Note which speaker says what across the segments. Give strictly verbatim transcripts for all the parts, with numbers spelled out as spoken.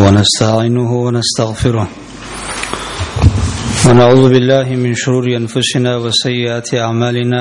Speaker 1: ونستعينه ونستغفره ونعوذ بالله من شرور أنفسنا وسيئات أعمالنا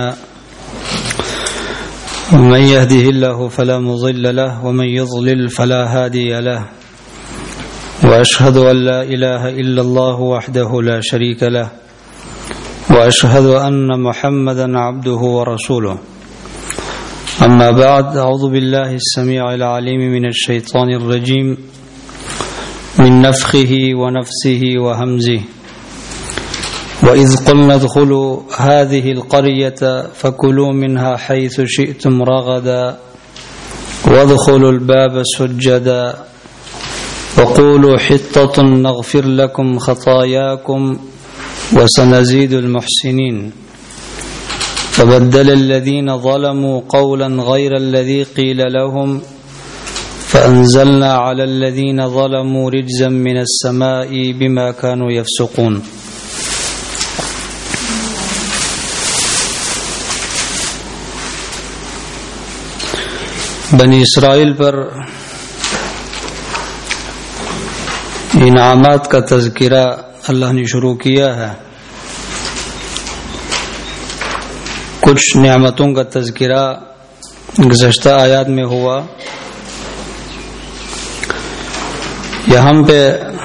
Speaker 1: من يهده الله فلا مضل له ومن يضلل فلا هادي له وأشهد أن لا إله إلا الله وحده لا شريك له وأشهد أن محمدا عبده ورسوله أما بعد أعوذ بالله السميع العليم من الشيطان الرجيم من نفخه ونفسه وهمزه وإذ قلنا ادخلوا هذه القرية فكلوا منها حيث شئتم رغدا وادخلوا الباب سجدا وقولوا حطة نغفر لكم خطاياكم وسنزيد المحسنين فبدل الذين ظلموا قولا غير الذي قيل لهم فأنزلنا على الذين ظلموا رجزا من السماء بما كانوا يفسقون. بنی اسرائیل پر انعامات کا تذکرہ اللہ نے شروع کیا ہے. کچھ نعمتوں کا تذکرہ گزشتہ آیات میں ہوا. یہاں پہ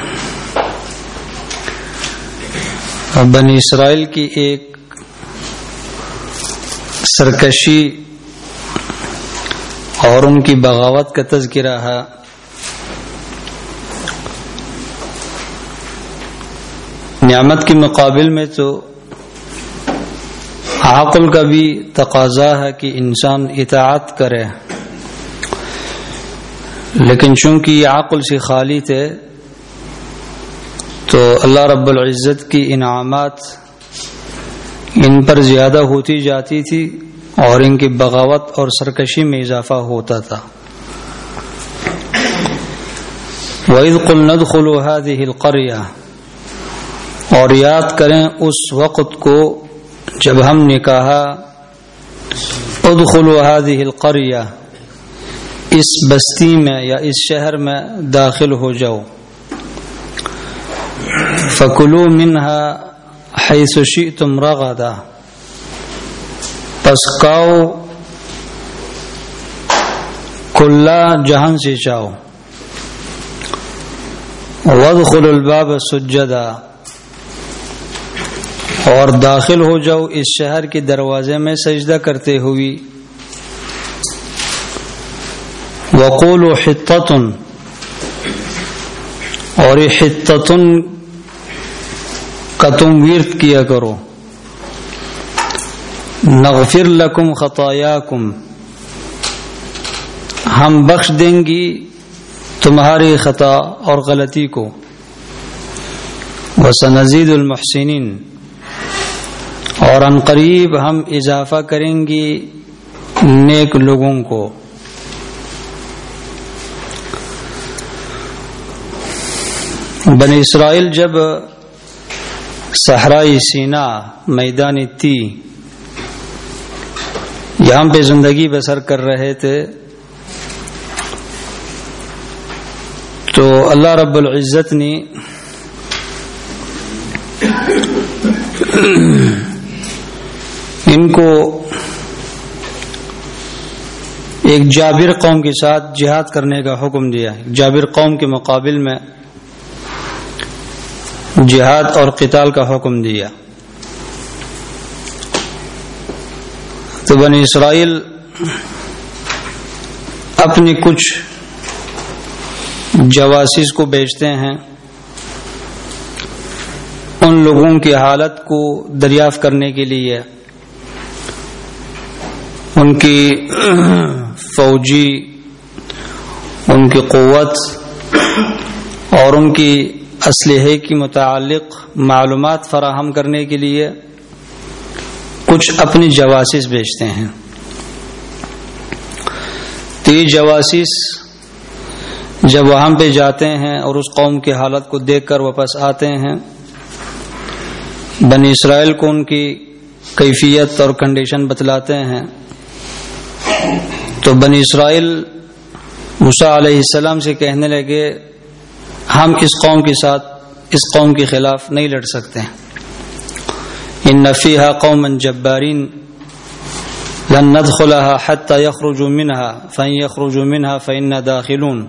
Speaker 1: بنی اسرائیل کی ایک سرکشی اور ان کی بغاوت کا تذکرہ ہے. نعمت کے مقابل میں تو عقل کا بھی تقاضا ہے کہ انسان اطاعت کرے، لیکن چونکہ یہ عقل سے خالی تھے تو اللہ رب العزت کی انعامات ان پر زیادہ ہوتی جاتی تھی اور ان کی بغاوت اور سرکشی میں اضافہ ہوتا تھا. وَإِذْ قُلْنَا ادْخُلُوا هَذِهِ الْقَرْيَةَ، اور یاد کریں اس وقت کو جب ہم نے کہا ادخلوا هذه القرية، اس بستی میں یا اس شہر میں داخل ہو جاؤ. فَكُلُوا مِنْهَا حَيْثُ شِئْتُمْ رَغَدًا، پس کھاؤ کھلا جہاں سے چاہو. وَادْخُلُوا الْبَابَ سُجَّدًا، اور داخل ہو جاؤ اس شہر کے دروازے میں سجدہ کرتے ہوئی. وَقُولُوا حِطَّةٌ، اور یہ حِطَّةٌ کا تم ورد کیا کرو. نغفر لکم خطایاکم، ہم بخش دیں گی تمہاری خطا اور غلطی کو. وسنزید المحسنین، اور ان قریب ہم اضافہ کریں گی نیک لوگوں کو. بنی اسرائیل جب صحرائی سینا میدان تی یہاں پہ زندگی بسر کر رہے تھے تو اللہ رب العزت نے ان کو ایک جابر قوم کے ساتھ جہاد کرنے کا حکم دیا. جابر قوم کے مقابل میں جہاد اور قتال کا حکم دیا. تو بنی اسرائیل اپنی کچھ جواسیس کو بھیجتے ہیں ان لوگوں کی حالت کو دریافت کرنے کے لیے، ان کی فوجی، ان کی قوت اور ان کی اسلحے کی متعلق معلومات فراہم کرنے کے لیے کچھ اپنی جواسیس بھیجتے ہیں. تو یہ جواسیس جب وہاں پہ جاتے ہیں اور اس قوم کی حالت کو دیکھ کر واپس آتے ہیں، بنی اسرائیل کو ان کی کیفیت اور کنڈیشن بتلاتے ہیں، تو بنی اسرائیل موسیٰ علیہ السلام سے کہنے لگے ہم اس قوم کے ساتھ اس قوم کے خلاف نہیں لڑ سکتے. ان فیہا قوما جبارین لن ندخلها حتى يخرجوا منها فإن يخرجوا منها فإنا داخلون.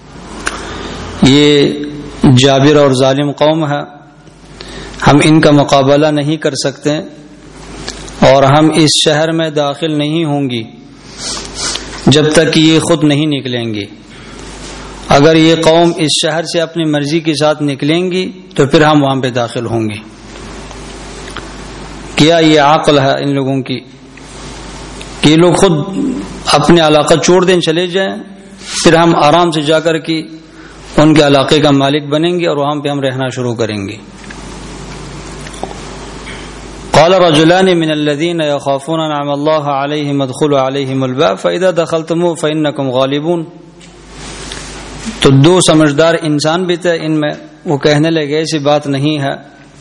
Speaker 1: یہ جابر اور ظالم قوم ہے، ہم ان کا مقابلہ نہیں کر سکتے اور ہم اس شہر میں داخل نہیں ہوں گی جب تک کہ یہ خود نہیں نکلیں گی. اگر یہ قوم اس شہر سے اپنی مرضی کے ساتھ نکلیں گی تو پھر ہم وہاں پہ داخل ہوں گے. کیا یہ عقل ہے ان لوگوں کی کہ یہ لوگ خود اپنے علاقہ چھوڑ دیں چلے جائیں، پھر ہم آرام سے جا کر کے ان کے علاقے کا مالک بنیں گے اور وہاں پہ ہم رہنا شروع کریں گے. قال رجلان من الذين يخافون انعم الله عليهم ادخلوا عليهم الباب فاذا دخلتموه فانكم غالبون. تو دو سمجھدار انسان بھی تھے ان میں، وہ کہنے لگے ایسی بات نہیں ہے،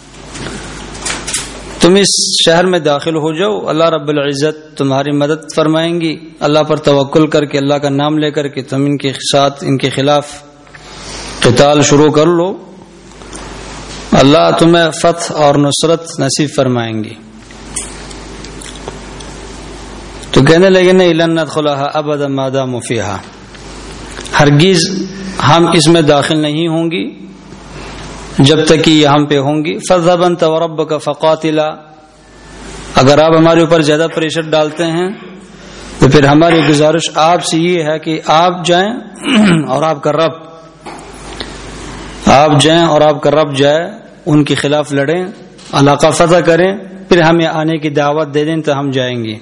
Speaker 1: تم اس شہر میں داخل ہو جاؤ، اللہ رب العزت تمہاری مدد فرمائیں گی. اللہ پر توکل کر کے، اللہ کا نام لے کر کے تم ان کے ساتھ ان کے خلاف قتال شروع کر لو، اللہ تمہیں فتح اور نصرت نصیب فرمائیں گی. تو کہنے لگے نہیں، لن ندخلها ابدا ما داموا فيها، ہرگز ہم اس میں داخل نہیں ہوں گی جب تک کہ یہ ہم پہ ہوں گی. فاذهب انت وربك فقاتلا، اگر آپ ہمارے اوپر زیادہ پریشر ڈالتے ہیں تو پھر ہماری گزارش آپ سے یہ ہے کہ آپ جائیں اور آپ کا رب آپ جائیں اور آپ کا رب جائے ان کے خلاف لڑیں، علاقہ فتح کریں، پھر ہمیں آنے کی دعوت دے دیں تو ہم جائیں گے.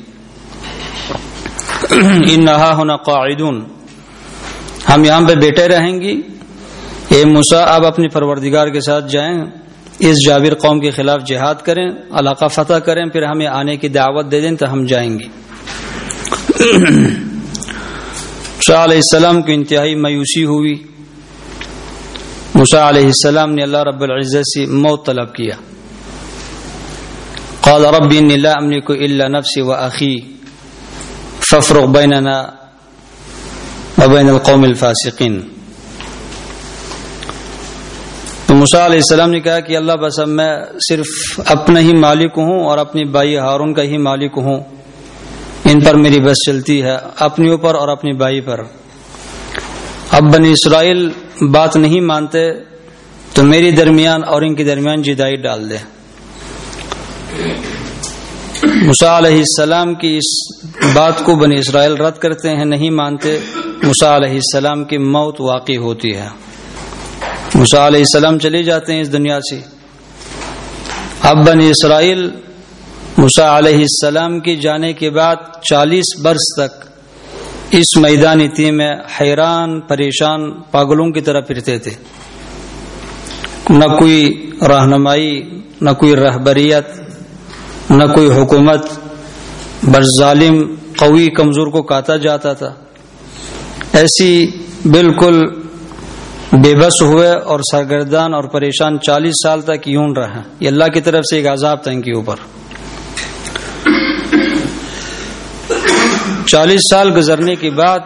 Speaker 1: انہا ہنا قاعدون، ہم یہاں پہ بیٹھے رہیں گی. اے موسیٰ آپ اپنے پروردگار کے ساتھ جائیں، اس جابر قوم کے خلاف جہاد کریں، علاقہ فتح کریں، پھر ہمیں آنے کی دعوت دے دیں تو ہم جائیں گے. موسیٰ علیہ السلام کو انتہائی مایوسی ہوئی. موسیٰ علیہ السلام نے اللہ رب العزت سے موت طلب کیا. قال رب انی لا املک الا نفسی واخی فافرق بیننا وبین القوم الفاسقین. تو موسیٰ علیہ السلام نے کہا کہ اللہ بس اب میں صرف اپنا ہی مالک ہوں اور اپنی بھائی ہارون کا ہی مالک ہوں، ان پر میری بس چلتی ہے، اپنے اوپر اور اپنی بھائی پر. اب بنی اسرائیل بات نہیں مانتے تو میری درمیان اور ان کے درمیان جدائی ڈال دے. موسیٰ علیہ السلام کی اس بات کو بنی اسرائیل رد کرتے ہیں، نہیں مانتے. موسیٰ علیہ السلام کی موت واقع ہوتی ہے. موسیٰ علیہ السلام چلے جاتے ہیں اس دنیا سے. اب بنی اسرائیل موسیٰ علیہ السلام کی جانے کے بعد چالیس برس تک اس میدانی تھی میں حیران پریشان پاگلوں کی طرح پھرتے تھے. نہ کوئی رہنمائی، نہ کوئی رہبریت، نہ کوئی حکومت، بس ظالم قوی کمزور کو کاتا جاتا تھا. ایسی بالکل بے بس ہوئے اور سرگردان اور پریشان چالیس سال تک یوں رہا. یہ اللہ کی طرف سے ایک عذاب تھا ان کے اوپر. چالیس سال گزرنے کے بعد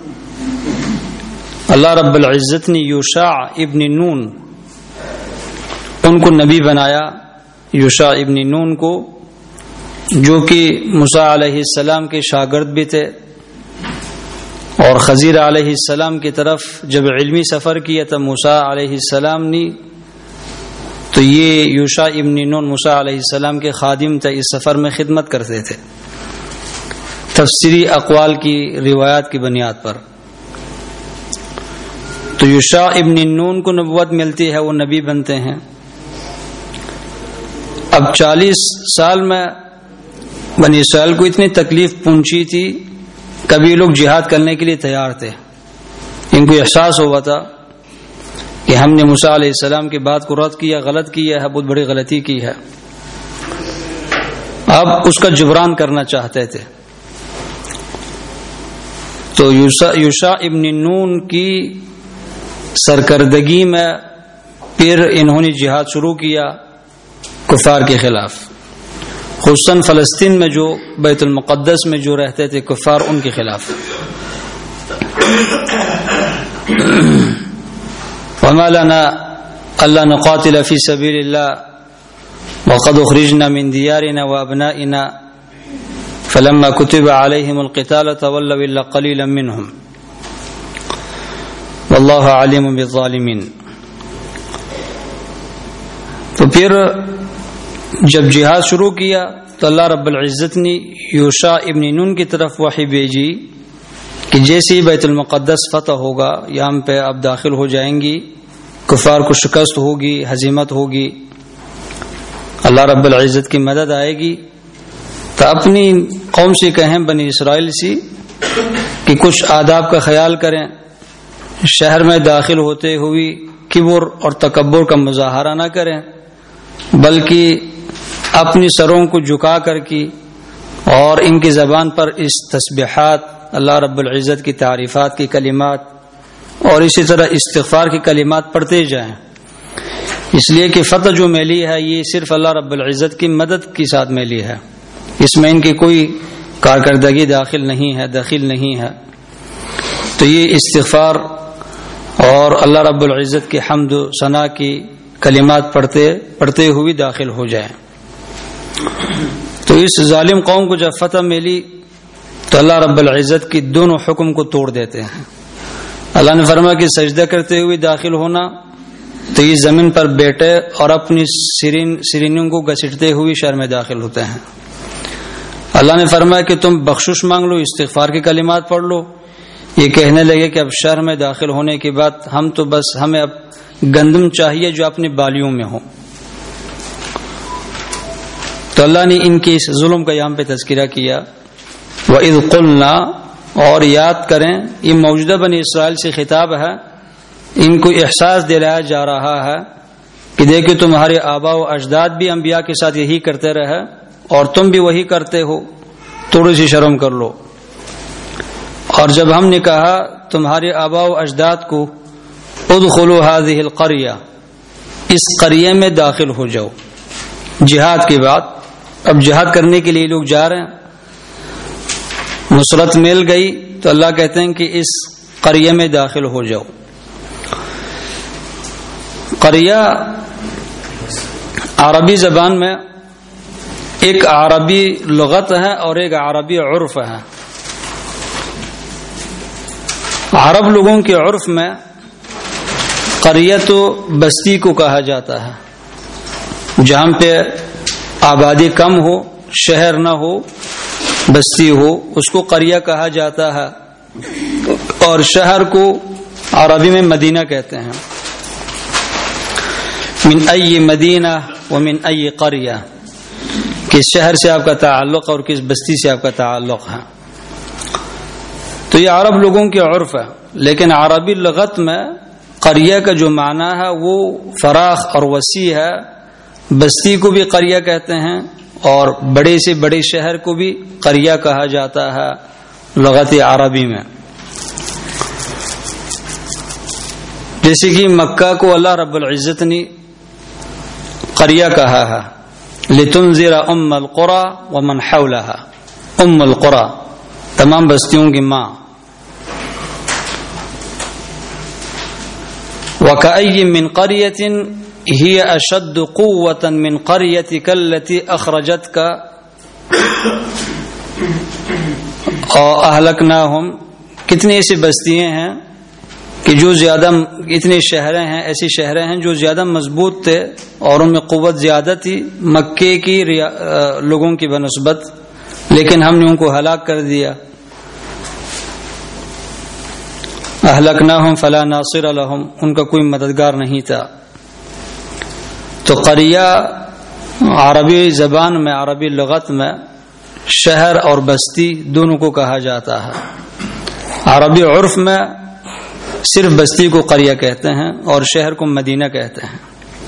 Speaker 1: اللہ رب العزت نے یوشع ابن نون ان کو نبی بنایا. یوشع ابن نون کو، جو کہ موسیٰ علیہ السلام کے شاگرد بھی تھے اور خضر علیہ السلام کی طرف جب علمی سفر کیا تھا موسیٰ علیہ السلام نے، تو یہ یوشع ابن نون موسیٰ علیہ السلام کے خادم تھے، اس سفر میں خدمت کرتے تھے تفسیری اقوال کی روایات کی بنیاد پر. تو یوشع ابن نون کو نبوت ملتی ہے، وہ نبی بنتے ہیں. اب چالیس سال میں بنی اسرائیل کو اتنی تکلیف پہنچی تھی، کبھی لوگ جہاد کرنے کے لیے تیار تھے. ان کو احساس ہوا تھا کہ ہم نے موسیٰ علیہ السلام کی بات کو رد کیا، غلط کیا ہے، بہت بڑی غلطی کی ہے. اب اس کا جبران کرنا چاہتے تھے. تو یوشع ابن نون کی سرکردگی میں پھر انہوں نے جہاد شروع کیا کفار کے خلاف، خصوصاً فلسطین میں جو بیت المقدس میں جو رہتے تھے کفار، ان کے خلاف. وما لنا الا نقاتل في سبيل الله وقد اخرجنا من ديارنا وابنائنا فلما كتب عليهم القتال تولوا الا قليلا منهم واللہ علیم بالظالمین. تو پھر جب جہاد شروع کیا تو اللہ رب العزت نے یوشع ابن نون کی طرف وحی بھیجی کہ جیسے ہی بیت المقدس فتح ہوگا یہاں پہ اب داخل ہو جائیں گی، کفار کو شکست ہوگی، ہزیمت ہوگی، اللہ رب العزت کی مدد آئے گی، تو اپنی قوم سے کہیں، بنی اسرائیل سے، کہ کچھ آداب کا خیال کریں، شہر میں داخل ہوتے ہوئے کبر اور تکبر کا مظاہرہ نہ کریں، بلکہ اپنی سروں کو جھکا کر کے اور ان کی زبان پر اس تسبیحات، اللہ رب العزت کی تعریفات کی کلمات اور اسی طرح استغفار کی کلمات پڑھتے جائیں، اس لیے کہ فتح جو ملی ہے یہ صرف اللہ رب العزت کی مدد کے ساتھ ملی ہے، اس میں ان کی کوئی کارکردگی داخل نہیں ہے، دخیل نہیں ہے. تو یہ استغفار اور اللہ رب العزت کی حمد و ثنا کی کلمات پڑھتے پڑھتے ہوئے داخل ہو جائیں. تو اس ظالم قوم کو جب فتح ملی تو اللہ رب العزت کی دونوں حکم کو توڑ دیتے ہیں. اللہ نے فرمایا کہ سجدہ کرتے ہوئے داخل ہونا، تو یہ زمین پر بیٹھے اور اپنی سرین سرینوں کو گھسیٹتے ہوئے شہر میں داخل ہوتے ہیں. اللہ نے فرمایا کہ تم بخشش مانگ لو، استغفار کی کلمات پڑھ لو. یہ کہنے لگے کہ اب شہر میں داخل ہونے کے بعد ہم تو بس ہمیں اب گندم چاہیے جو اپنی بالیوں میں ہو. تو اللہ نے ان کے اس ظلم کا یہاں پہ تذکرہ کیا. وَإِذْ قُلْنَا، اور یاد کریں، یہ موجودہ بنی اسرائیل سے خطاب ہے، ان کو احساس دلایا جا رہا ہے کہ دیکھو تمہارے آبا و اجداد بھی انبیاء کے ساتھ یہی کرتے رہے اور تم بھی وہی کرتے ہو، تھوڑی سی شرم کر لو. اور جب ہم نے کہا تمہارے آبا و اجداد کو ادخلوا هذه القرية، اس قریے میں داخل ہو جاؤ، جہاد کے بعد اب جہاد کرنے کے لیے لوگ جا رہے ہیں، نصرت مل گئی تو اللہ کہتے ہیں کہ اس قریے میں داخل ہو جاؤ. قریہ عربی زبان میں ایک عربی لغت ہے اور ایک عربی عرف ہے. عرب لوگوں کے عرف میں قریہ تو بستی کو کہا جاتا ہے، جہاں پہ آبادی کم ہو، شہر نہ ہو، بستی ہو، اس کو قریہ کہا جاتا ہے. اور شہر کو عربی میں مدینہ کہتے ہیں. من ای مدینہ ومن ای قریہ، کس شہر سے آپ کا تعلق اور کس بستی سے آپ کا تعلق ہے. تو یہ عرب لوگوں کے عرف ہے، لیکن عربی لغت میں قریہ کا جو معنی ہے وہ فراخ اور وسیع ہے. بستی کو بھی قریہ کہتے ہیں اور بڑے سے بڑے شہر کو بھی قریہ کہا جاتا ہے لغت عربی میں. جیسے کہ مکہ کو اللہ رب العزت نے قریہ کہا ہے، لتنذر ام القرى ومن حولها، ام القرى تمام بستیوں کی ماں. وَكَأَيٍّ مِّن قَرْيَةٍ هِيَ أَشَدُّ قُوَّةً مِّن قَرْيَتِكَ الَّتِي أَخْرَجَتْكَ وَأَهْلَكْنَاهُمْ، کتنی ایسی بستیاں ہیں کہ جو زیادہ، اتنے شہریں ہیں، ایسی شہریں ہیں جو زیادہ مضبوط تھے اور ان میں قوت زیادہ تھی مکے کی لوگوں کی بنسبت، لیکن ہم نے ان کو ہلاک کر دیا. اہلکناہم فلا ناصر لہم، ان کا کوئی مددگار نہیں تھا. تو قریہ عربی زبان میں، عربی لغت میں شہر اور بستی دونوں کو کہا جاتا ہے. عربی عرف میں صرف بستی کو قریہ کہتے ہیں اور شہر کو مدینہ کہتے ہیں.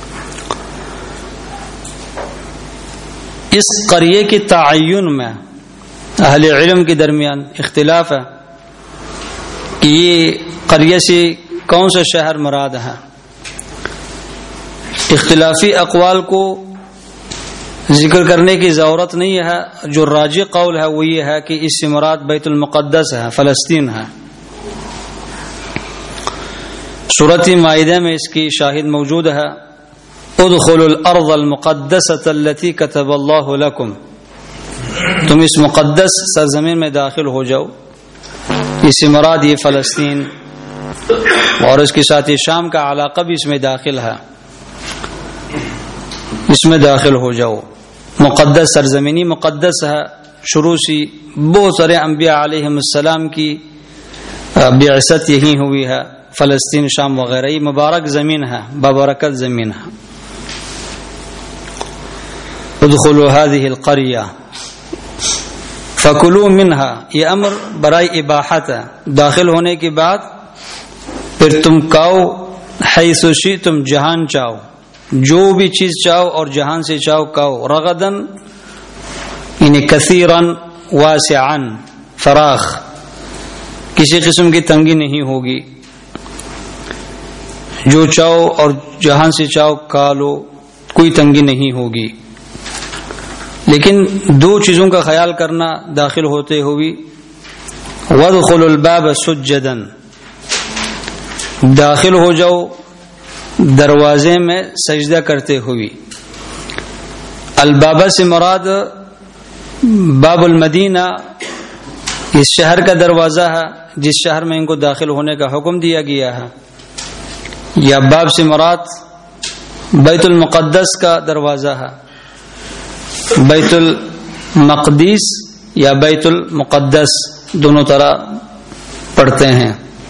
Speaker 1: اس قریے کی تعین میں اہل علم کے درمیان اختلاف ہے کہ یہ قریہ سے کون سا شہر مراد ہے. اختلافی اقوال کو ذکر کرنے کی ضرورت نہیں ہے. جو راجح قول ہے وہ یہ ہے کہ اس سے مراد بیت المقدس ہے، فلسطین ہے. سورۃ مائدہ میں اس کی شاہد موجود ہے، ادخلوا الارض المقدسۃ التي كتب اللہ لکم، تم اس مقدس سرزمین میں داخل ہو جاؤ. اس سے مراد یہ فلسطین اور اس کے ساتھ یہ شام کا علاقہ بھی اس میں داخل ہے، اس میں داخل ہو جاؤ. مقدس سرزمینی مقدس ہے، شروع سے بہت سارے انبیاء علیہم السلام کی بعثت یہی ہوئی ہے. فلسطین، شام وغیرہ یہ مبارک زمین ہے، بابرکت زمین ہے. ادخلوا هذه القرية فكلوا منها، یہ امر برائے اباحت ہے. داخل ہونے کے بعد پھر تم کھاؤ، حیث شئتم، جہان چاہو، جو بھی چیز چاہو اور جہان سے چاہو کھاؤ. رغدن یعنی کثیرن، واسعن فراخ، کسی قسم کی تنگی نہیں ہوگی. جو چاہو اور جہان سے چاہو کھا لو، کوئی تنگی نہیں ہوگی. لیکن دو چیزوں کا خیال کرنا داخل ہوتے ہوئے. وادخلوا الباب سجدا، داخل ہو جاؤ دروازے میں سجدہ کرتے ہوئے. الباب سے مراد باب المدینہ، اس شہر کا دروازہ ہے جس شہر میں ان کو داخل ہونے کا حکم دیا گیا ہے. یا باب سے مراد بیت المقدس کا دروازہ ہے. بیت المقدس یا بیت المقدس دونوں طرح پڑھتے ہیں.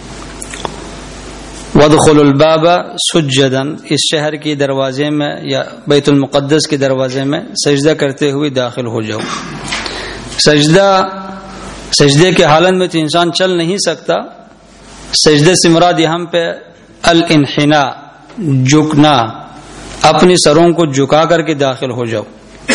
Speaker 1: وادخلوا الباب سجدا، اس شہر کے دروازے میں یا بیت المقدس کے دروازے میں سجدہ کرتے ہوئے داخل ہو جاؤ. سجدہ سجدے کے حالت میں تو انسان چل نہیں سکتا. سجدے سے مراد یہاں پہ الانحناء، جھکنا، اپنی سروں کو جھکا کر کے داخل ہو جاؤ.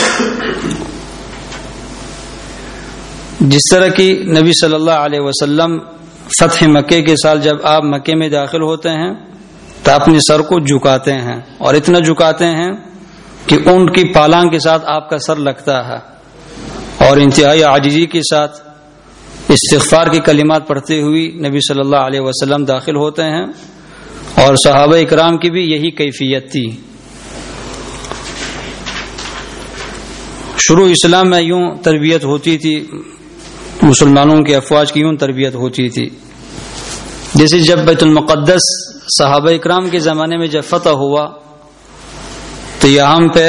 Speaker 1: جس طرح کی نبی صلی اللہ علیہ وسلم فتح مکے کے سال جب آپ مکے میں داخل ہوتے ہیں تو اپنے سر کو جھکاتے ہیں، اور اتنا جھکاتے ہیں کہ اونٹ کی پالان کے ساتھ آپ کا سر لگتا ہے، اور انتہائی عاجزی کے ساتھ استغفار کی کلمات پڑھتے ہوئے نبی صلی اللہ علیہ وسلم داخل ہوتے ہیں. اور صحابہ اکرام کی بھی یہی کیفیت تھی. شروع اسلام میں یوں تربیت ہوتی تھی، مسلمانوں کے افواج کی یوں تربیت ہوتی تھی. جیسے جب بیت المقدس صحابہ اکرام کے زمانے میں جب فتح ہوا تو یہاں پہ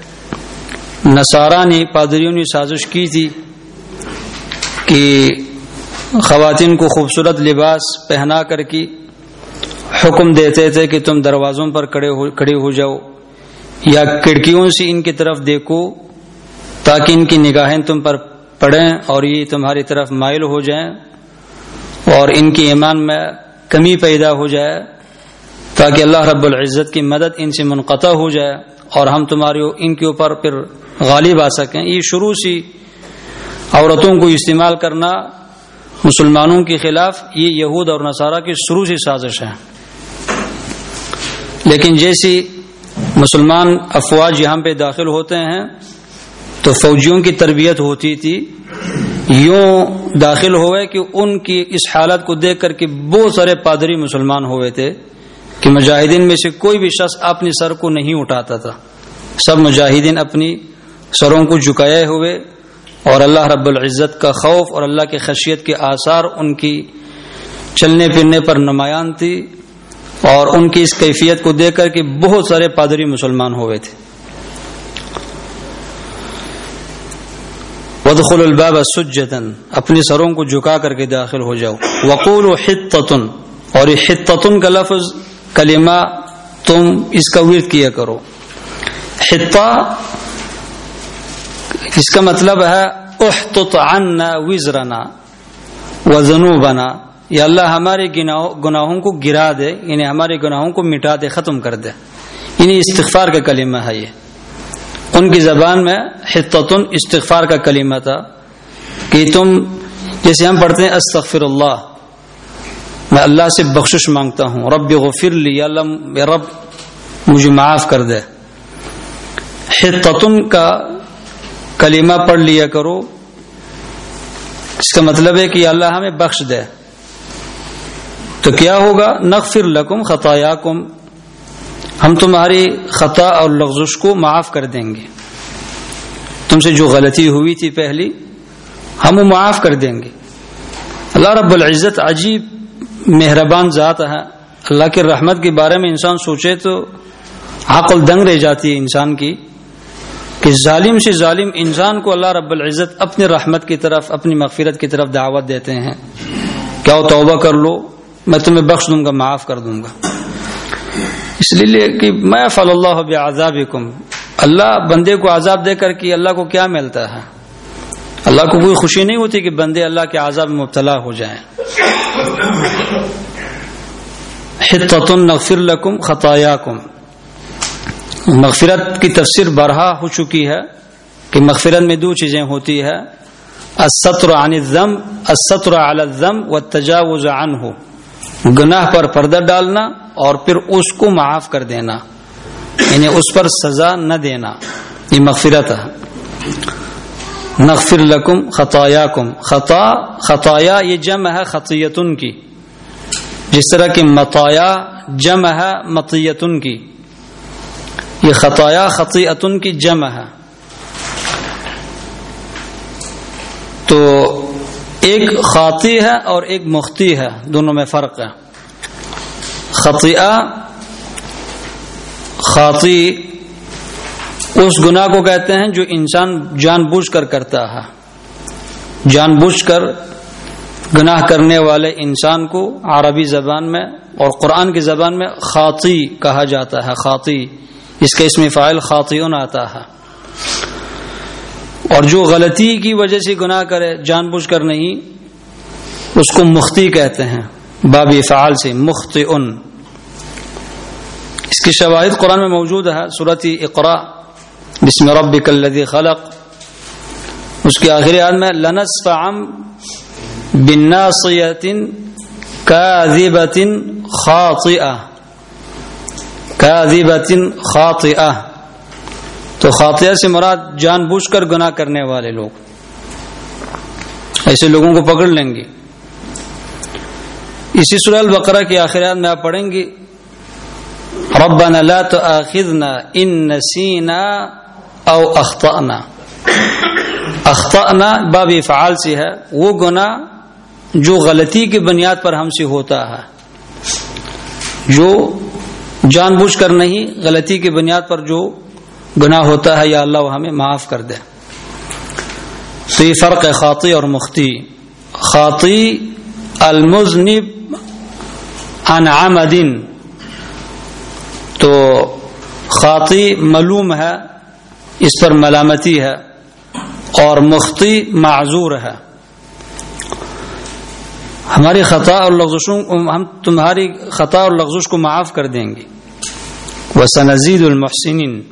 Speaker 1: نصارا نے، پادریوں نے سازش کی تھی کہ خواتین کو خوبصورت لباس پہنا کر کے حکم دیتے تھے کہ تم دروازوں پر کھڑے ہو جاؤ یا کھڑکیوں سے ان کی طرف دیکھو تاکہ ان کی نگاہیں تم پر پڑیں اور یہ تمہاری طرف مائل ہو جائیں اور ان کی ایمان میں کمی پیدا ہو جائے، تاکہ اللہ رب العزت کی مدد ان سے منقطع ہو جائے اور ہم تمہارے ان کے اوپر پھر غالب آ سکیں. یہ شروع سے عورتوں کو استعمال کرنا مسلمانوں کے خلاف یہ یہود اور نصارہ کی شروع سے سازش ہے. لیکن جیسی مسلمان افواج یہاں پہ داخل ہوتے ہیں تو فوجیوں کی تربیت ہوتی تھی، یوں داخل ہوئے کہ ان کی اس حالت کو دیکھ کر کے بہت سارے پادری مسلمان ہوئے تھے کہ مجاہدین میں سے کوئی بھی شخص اپنی سر کو نہیں اٹھاتا تھا. سب مجاہدین اپنی سروں کو جھکائے ہوئے اور اللہ رب العزت کا خوف اور اللہ کی خشیت کے آثار ان کی چلنے پھرنے پر نمایاں تھی، اور ان کی اس کیفیت کو دیکھ کر کے بہت سارے پادری مسلمان ہوئے تھے. وادخلوا الباب سجدا، اپنی سروں کو جھکا کر کے داخل ہو جاؤ. وقولوا حطۃ، اور یہ حطۃ کا لفظ کلمہ تم اس کا ورد کیا کرو. حطہ اس کا مطلب ہے احطط عنا وزرنا وذنوبنا، یا اللہ ہمارے گناہوں کو گرا دے، یعنی ہمارے گناہوں کو مٹا دے، ختم کر دے. یعنی استغفار کا کلمہ ہے. یہ ان کی زبان میں حطۃ استغفار کا کلمہ تھا کہ تم جیسے ہم پڑھتے ہیں استغفر اللہ، میں اللہ سے بخشش مانگتا ہوں، رب غفر لی، یا اللہ یا رب مجھے معاف کر دے. حطۃ کا کلمہ پڑھ لیا کرو، اس کا مطلب ہے کہ اللہ ہمیں بخش دے. تو کیا ہوگا؟ نغفر لکم خطایاکم، ہم تمہاری خطا اور لغزش کو معاف کر دیں گے، تم سے جو غلطی ہوئی تھی پہلی ہم وہ معاف کر دیں گے۔ اللہ رب العزت عجیب مہربان ذات ہے۔ اللہ کی رحمت کے بارے میں انسان سوچے تو عقل دنگ رہ جاتی ہے انسان کی، کہ ظالم سے ظالم انسان کو اللہ رب العزت اپنی رحمت کی طرف، اپنی مغفرت کی طرف دعوت دیتے ہیں، کیا توبہ کر لو میں تمہیں بخش دوں گا، معاف کر دوں گا۔ اس لیے کہ ما فعل اللہ بعذابکم، اللہ بندے کو عذاب دے کر کہ اللہ کو کیا ملتا ہے؟ اللہ کو کوئی خوشی نہیں ہوتی کہ بندے اللہ کے عذاب میں مبتلا ہو جائیں۔ حطۃ نغفر لکم خطایاکم، مغفرت کی تفسیر بارہا ہو چکی ہے کہ مغفرت میں دو چیزیں ہوتی ہے، الستر عن الذنب، الستر علی الذنب والتجاوز عنہ، گناہ پر پردہ ڈالنا اور پھر اس کو معاف کر دینا، یعنی اس پر سزا نہ دینا، یہ مغفرت ہے۔ نغفر لکم خطایاکم، خطا خطایا یہ جمع ہے خطیتن کی، جس طرح کہ مطایا جمع ہے مطیتن کی، یہ خطایا خطیئتن کی جمع ہے۔ تو ایک خاطی ہے اور ایک مخطی ہے، دونوں میں فرق ہے۔ خطیئہ خاطی اس گناہ کو کہتے ہیں جو انسان جان بوجھ کر کرتا ہے، جان بوجھ کر گناہ کرنے والے انسان کو عربی زبان میں اور قرآن کی زبان میں خاطی کہا جاتا ہے۔ خاطی اس کا اسم فاعل خاطئون آتا ہے، اور جو غلطی کی وجہ سے گناہ کرے جان بوجھ کر نہیں، اس کو مخطی کہتے ہیں، باب فعال سے مخطئن۔ اس کی شواہد قرآن میں موجود ہے، سورۃ اقرا بسم ربک الذی خلق، اس کی آخری آیت میں لنسفعا بالناصیۃ کاذبۃ خاطئہ، کاذبۃ خاطئہ، تو خاطئہ سے مراد جان بوجھ کر گناہ کرنے والے لوگ، ایسے لوگوں کو پکڑ لیں گے۔ اسی سورہ البقرہ کی آخری آیت میں آپ پڑھیں گے ربنا لا تؤاخذنا ان نسینا او اخطأنا، اخطأنا باب فعال سے ہے، وہ گناہ جو غلطی کی بنیاد پر ہم سے ہوتا ہے، جو جان بوجھ کر نہیں، غلطی کی بنیاد پر جو گناہ ہوتا ہے، یا اللہ وہ ہمیں معاف کر دے۔ تو یہ فرق ہے خاطی اور مخطی۔ خاطی المذنب عن عمد، تو خاطی ملوم ہے، اس پر ملامتی ہے، اور مخطی معذور ہے۔ ہماری خطا اور لغزشوں، ہم تمہاری خطا اور لغزش کو معاف کر دیں گے، وسنزید المحسنین،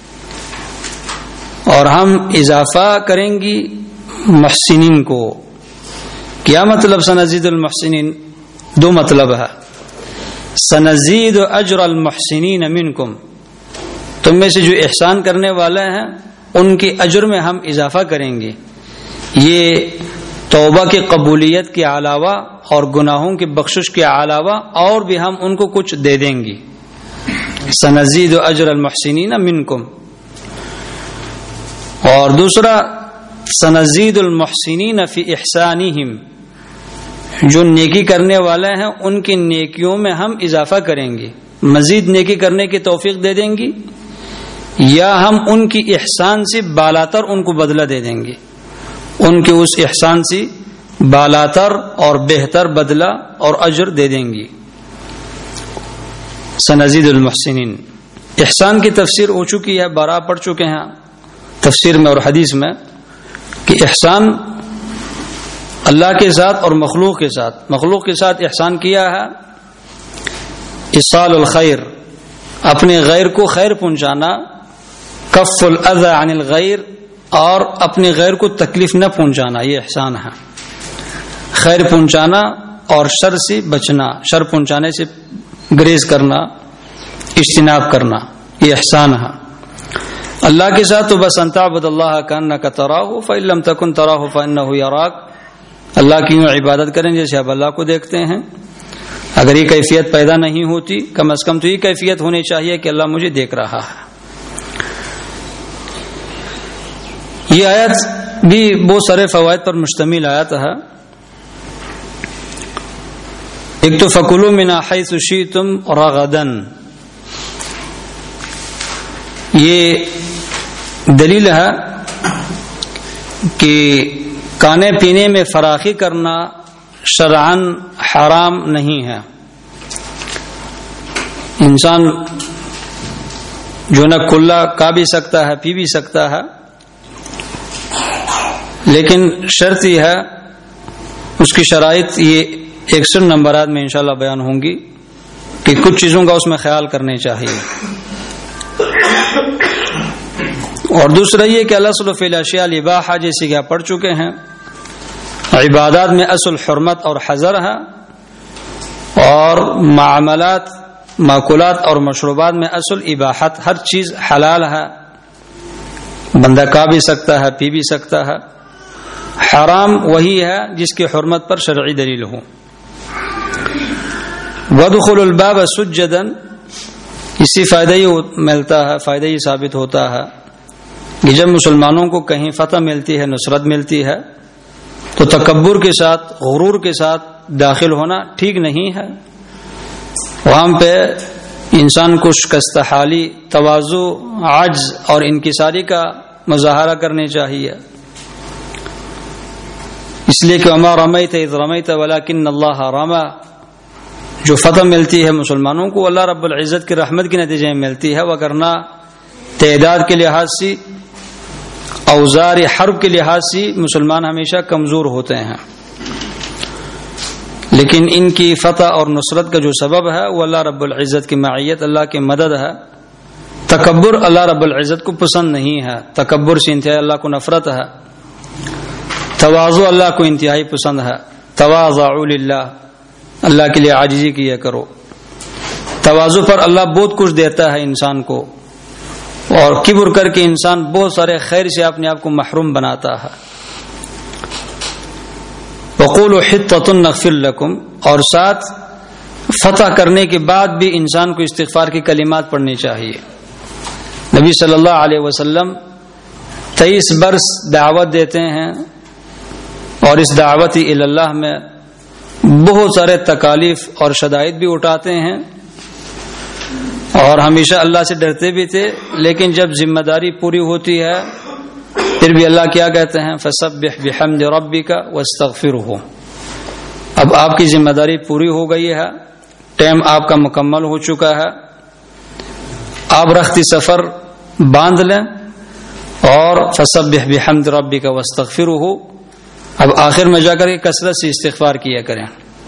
Speaker 1: اور ہم اضافہ کریں گی محسنین کو۔ کیا مطلب سنزید المحسنین؟ دو مطلب ہے، سنزید اجر المحسنین منکم، تم میں سے جو احسان کرنے والے ہیں ان کے اجر میں ہم اضافہ کریں گے، یہ توبہ کی قبولیت کے علاوہ اور گناہوں کی بخشش کے علاوہ اور بھی ہم ان کو کچھ دے دیں گے۔ سنزید اجر المحسنین منکم، اور دوسرا سنزید المحسنین فی احسانہم، جو نیکی کرنے والے ہیں ان کی نیکیوں میں ہم اضافہ کریں گے، مزید نیکی کرنے کی توفیق دے دیں گے، یا ہم ان کی احسان سے بالاتر ان کو بدلہ دے دیں گے، ان کے اس احسان سے بالاتر اور بہتر بدلہ اور اجر دے دیں گے۔ سنزید المحسنین، احسان کی تفسیر ہو چکی ہے، بارہ پڑھ چکے ہیں تفسیر میں اور حدیث میں، کہ احسان اللہ کے ساتھ اور مخلوق کے ساتھ، مخلوق کے ساتھ احسان کیا ہے ایصال الخیر، اپنے غیر کو خیر پہنچانا، کف الاذى عن الغیر، اور اپنے غیر کو تکلیف نہ پہنچانا، یہ احسان ہے۔ خیر پہنچانا اور شر سے بچنا، شر پہنچانے سے گریز کرنا، اجتناب کرنا، یہ احسان ہے۔ اللہ کے ساتھ تو بس ان تعبد اللہ کانک تراہ فإن لم تکن تراہ فإنہ یراک، اللہ کی یوں عبادت کریں جیسے آپ اللہ کو دیکھتے ہیں۔ اگر یہ کیفیت پیدا نہیں ہوتی کم از کم تو یہ کیفیت ہونی چاہیے کہ اللہ مجھے دیکھ رہا ہے۔ یہ آیت بھی بہت سارے فوائد پر مشتمل آیت ہے۔ ایک تو فَكُلُوا مِنْ حَيْثُ شِئْتُمْ رَغَدًا، یہ دلیل ہے کہ کھانے پینے میں فراخی کرنا شرعاً حرام نہیں ہے۔ انسان جو نہ کھلا کھا بھی سکتا ہے، پی بھی سکتا ہے، لیکن شرط یہ ہے، اس کی شرائط یہ اکسٹھ نمبرات میں انشاءاللہ بیان ہوں گی کہ کچھ چیزوں کا اس میں خیال کرنے چاہیے۔ اور دوسرا یہ کہ الاصل فی الاشیاء الاباحہ، جیسے کہ آپ پڑھ چکے ہیں، عبادات میں اصل حرمت اور حذر ہے، اور معاملات ماکولات اور مشروبات میں اصل اباحت، ہر چیز حلال ہے، بندہ کھا بھی سکتا ہے، پی بھی سکتا ہے۔ حرام وہی ہے جس کی حرمت پر شرعی دلیل ہو۔ وَادْخُلُوا الْبَابَ سُجَّدًا، اسی فائدہ یہ ملتا ہے، فائدہ یہ ثابت ہوتا ہے کہ جب مسلمانوں کو کہیں فتح ملتی ہے، نصرت ملتی ہے، تو تکبر کے ساتھ، غرور کے ساتھ داخل ہونا ٹھیک نہیں ہے۔ وہاں پہ انسان کو شکست حالی، تواضع، عجز اور انکساری کا مظاہرہ کرنے چاہیے، اس لیے کہ وما رمیت اذ رمیت ولکن اللہ رمی، جو فتح ملتی ہے مسلمانوں کو اللہ رب العزت کی رحمت کے نتیجے میں ملتی ہے، وگرنہ تعداد کے لحاظ سے، اوزار حرب کے لحاظ سے مسلمان ہمیشہ کمزور ہوتے ہیں، لیکن ان کی فتح اور نصرت کا جو سبب ہے وہ اللہ رب العزت کی معیت، اللہ کی مدد ہے۔ تکبر اللہ رب العزت کو پسند نہیں ہے، تکبر سے انتہائی اللہ کو نفرت ہے۔ تواضع اللہ کو انتہائی پسند ہے، تواضعوا للہ، اللہ کے لیے عاجزی کیا کرو۔ تواضع پر اللہ بہت کچھ دیتا ہے انسان کو، اور کبر کر کے انسان بہت سارے خیر سے اپنے آپ کو محروم بناتا ہے۔ وَقُولُوا حِطَّةٌ نَغْفِرْ لَكُمْ، اور ساتھ فتح کرنے کے بعد بھی انسان کو استغفار کی کلمات پڑھنی چاہیے۔ نبی صلی اللہ علیہ وسلم تیئیس برس دعوت دیتے ہیں، اور اس دعوت اللہ میں بہت سارے تکالیف اور شدائد بھی اٹھاتے ہیں، اور ہمیشہ اللہ سے ڈرتے بھی تھے، لیکن جب ذمہ داری پوری ہوتی ہے پھر بھی اللہ کیا کہتے ہیں؟ فَسَبِّحْ بِحَمْدِ رَبِّكَ وَاسْتَغْفِرْهُ۔ اب آپ کی ذمہ داری پوری ہو گئی ہے، ٹائم آپ کا مکمل ہو چکا ہے، آپ رخت سفر باندھ لیں اور فَسَبِّحْ بِحَمْدِ رَبِّكَ وَاسْتَغْفِرْهُ، اب آخر میں جا کر کے کثرت سے استغفار کیا کریں۔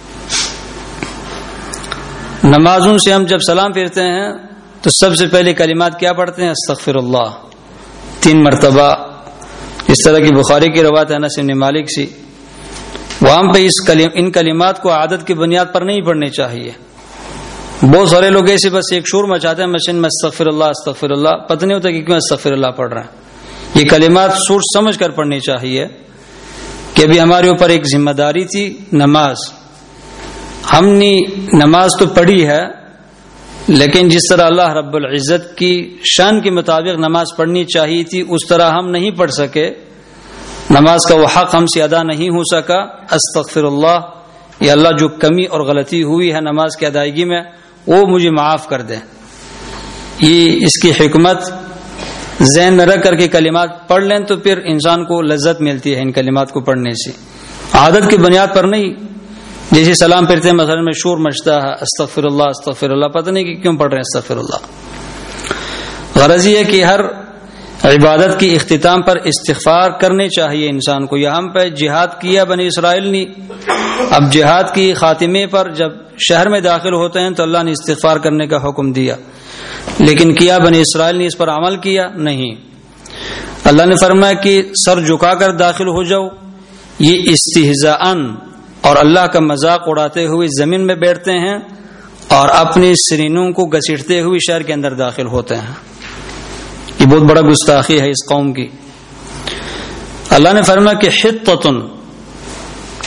Speaker 1: نمازوں سے ہم جب سلام پھیرتے ہیں تو سب سے پہلے کلمات کیا پڑھتے ہیں؟ استغفر اللہ، تین مرتبہ، اس طرح کی بخاری کی روایت ہے انس بن مالک سے۔ وہاں پہ اس کلم ان کلمات کو عادت کی بنیاد پر نہیں پڑھنے چاہیے۔ بہت سارے لوگ ایسے بس ایک شور مچاتے ہیں مشین میں استغفر اللہ استغفر اللہ، پتہ نہیں ہوتا کہ کیوں استغفر اللہ پڑھ رہے ہیں۔ یہ کلمات سوچ سمجھ کر پڑھنی چاہیے کہ ابھی ہمارے اوپر ایک ذمہ داری تھی، نماز۔ ہم نے نماز تو پڑھی ہے، لیکن جس طرح اللہ رب العزت کی شان کے مطابق نماز پڑھنی چاہیے تھی اس طرح ہم نہیں پڑھ سکے، نماز کا وہ حق ہم سے ادا نہیں ہو سکا۔ استغفر اللہ، یا اللہ جو کمی اور غلطی ہوئی ہے نماز کی ادائیگی میں وہ مجھے معاف کر دے۔ یہ اس کی حکمت ذہن میں رکھ کر کے کلمات پڑھ لیں تو پھر انسان کو لذت ملتی ہے ان کلمات کو پڑھنے سے، عادت کی بنیاد پر نہیں۔ جیسے سلام پھرتے ہیں مثلا میں شور مچتا ہے استغفر اللہ استغفر اللہ، پتہ نہیں کہ کیوں پڑھ رہے ہیں استغفر اللہ۔ غرض یہ ہے کہ ہر عبادت کی اختتام پر استغفار کرنے چاہیے انسان کو۔ یہاں پہ جہاد کیا بنی اسرائیل نے، اب جہاد کی خاتمے پر جب شہر میں داخل ہوتے ہیں تو اللہ نے استغفار کرنے کا حکم دیا، لیکن کیا بنی اسرائیل نے اس پر عمل کیا؟ نہیں۔ اللہ نے فرمایا کہ سر جھکا کر داخل ہو جاؤ، یہ استہزاءً اور اللہ کا مذاق اڑاتے ہوئے زمین میں بیٹھتے ہیں اور اپنی سرینوں کو گھسیٹتے ہوئے شہر کے اندر داخل ہوتے ہیں۔ یہ بہت بڑا گستاخی ہے اس قوم کی۔ اللہ نے فرمایا کہ حطۃ،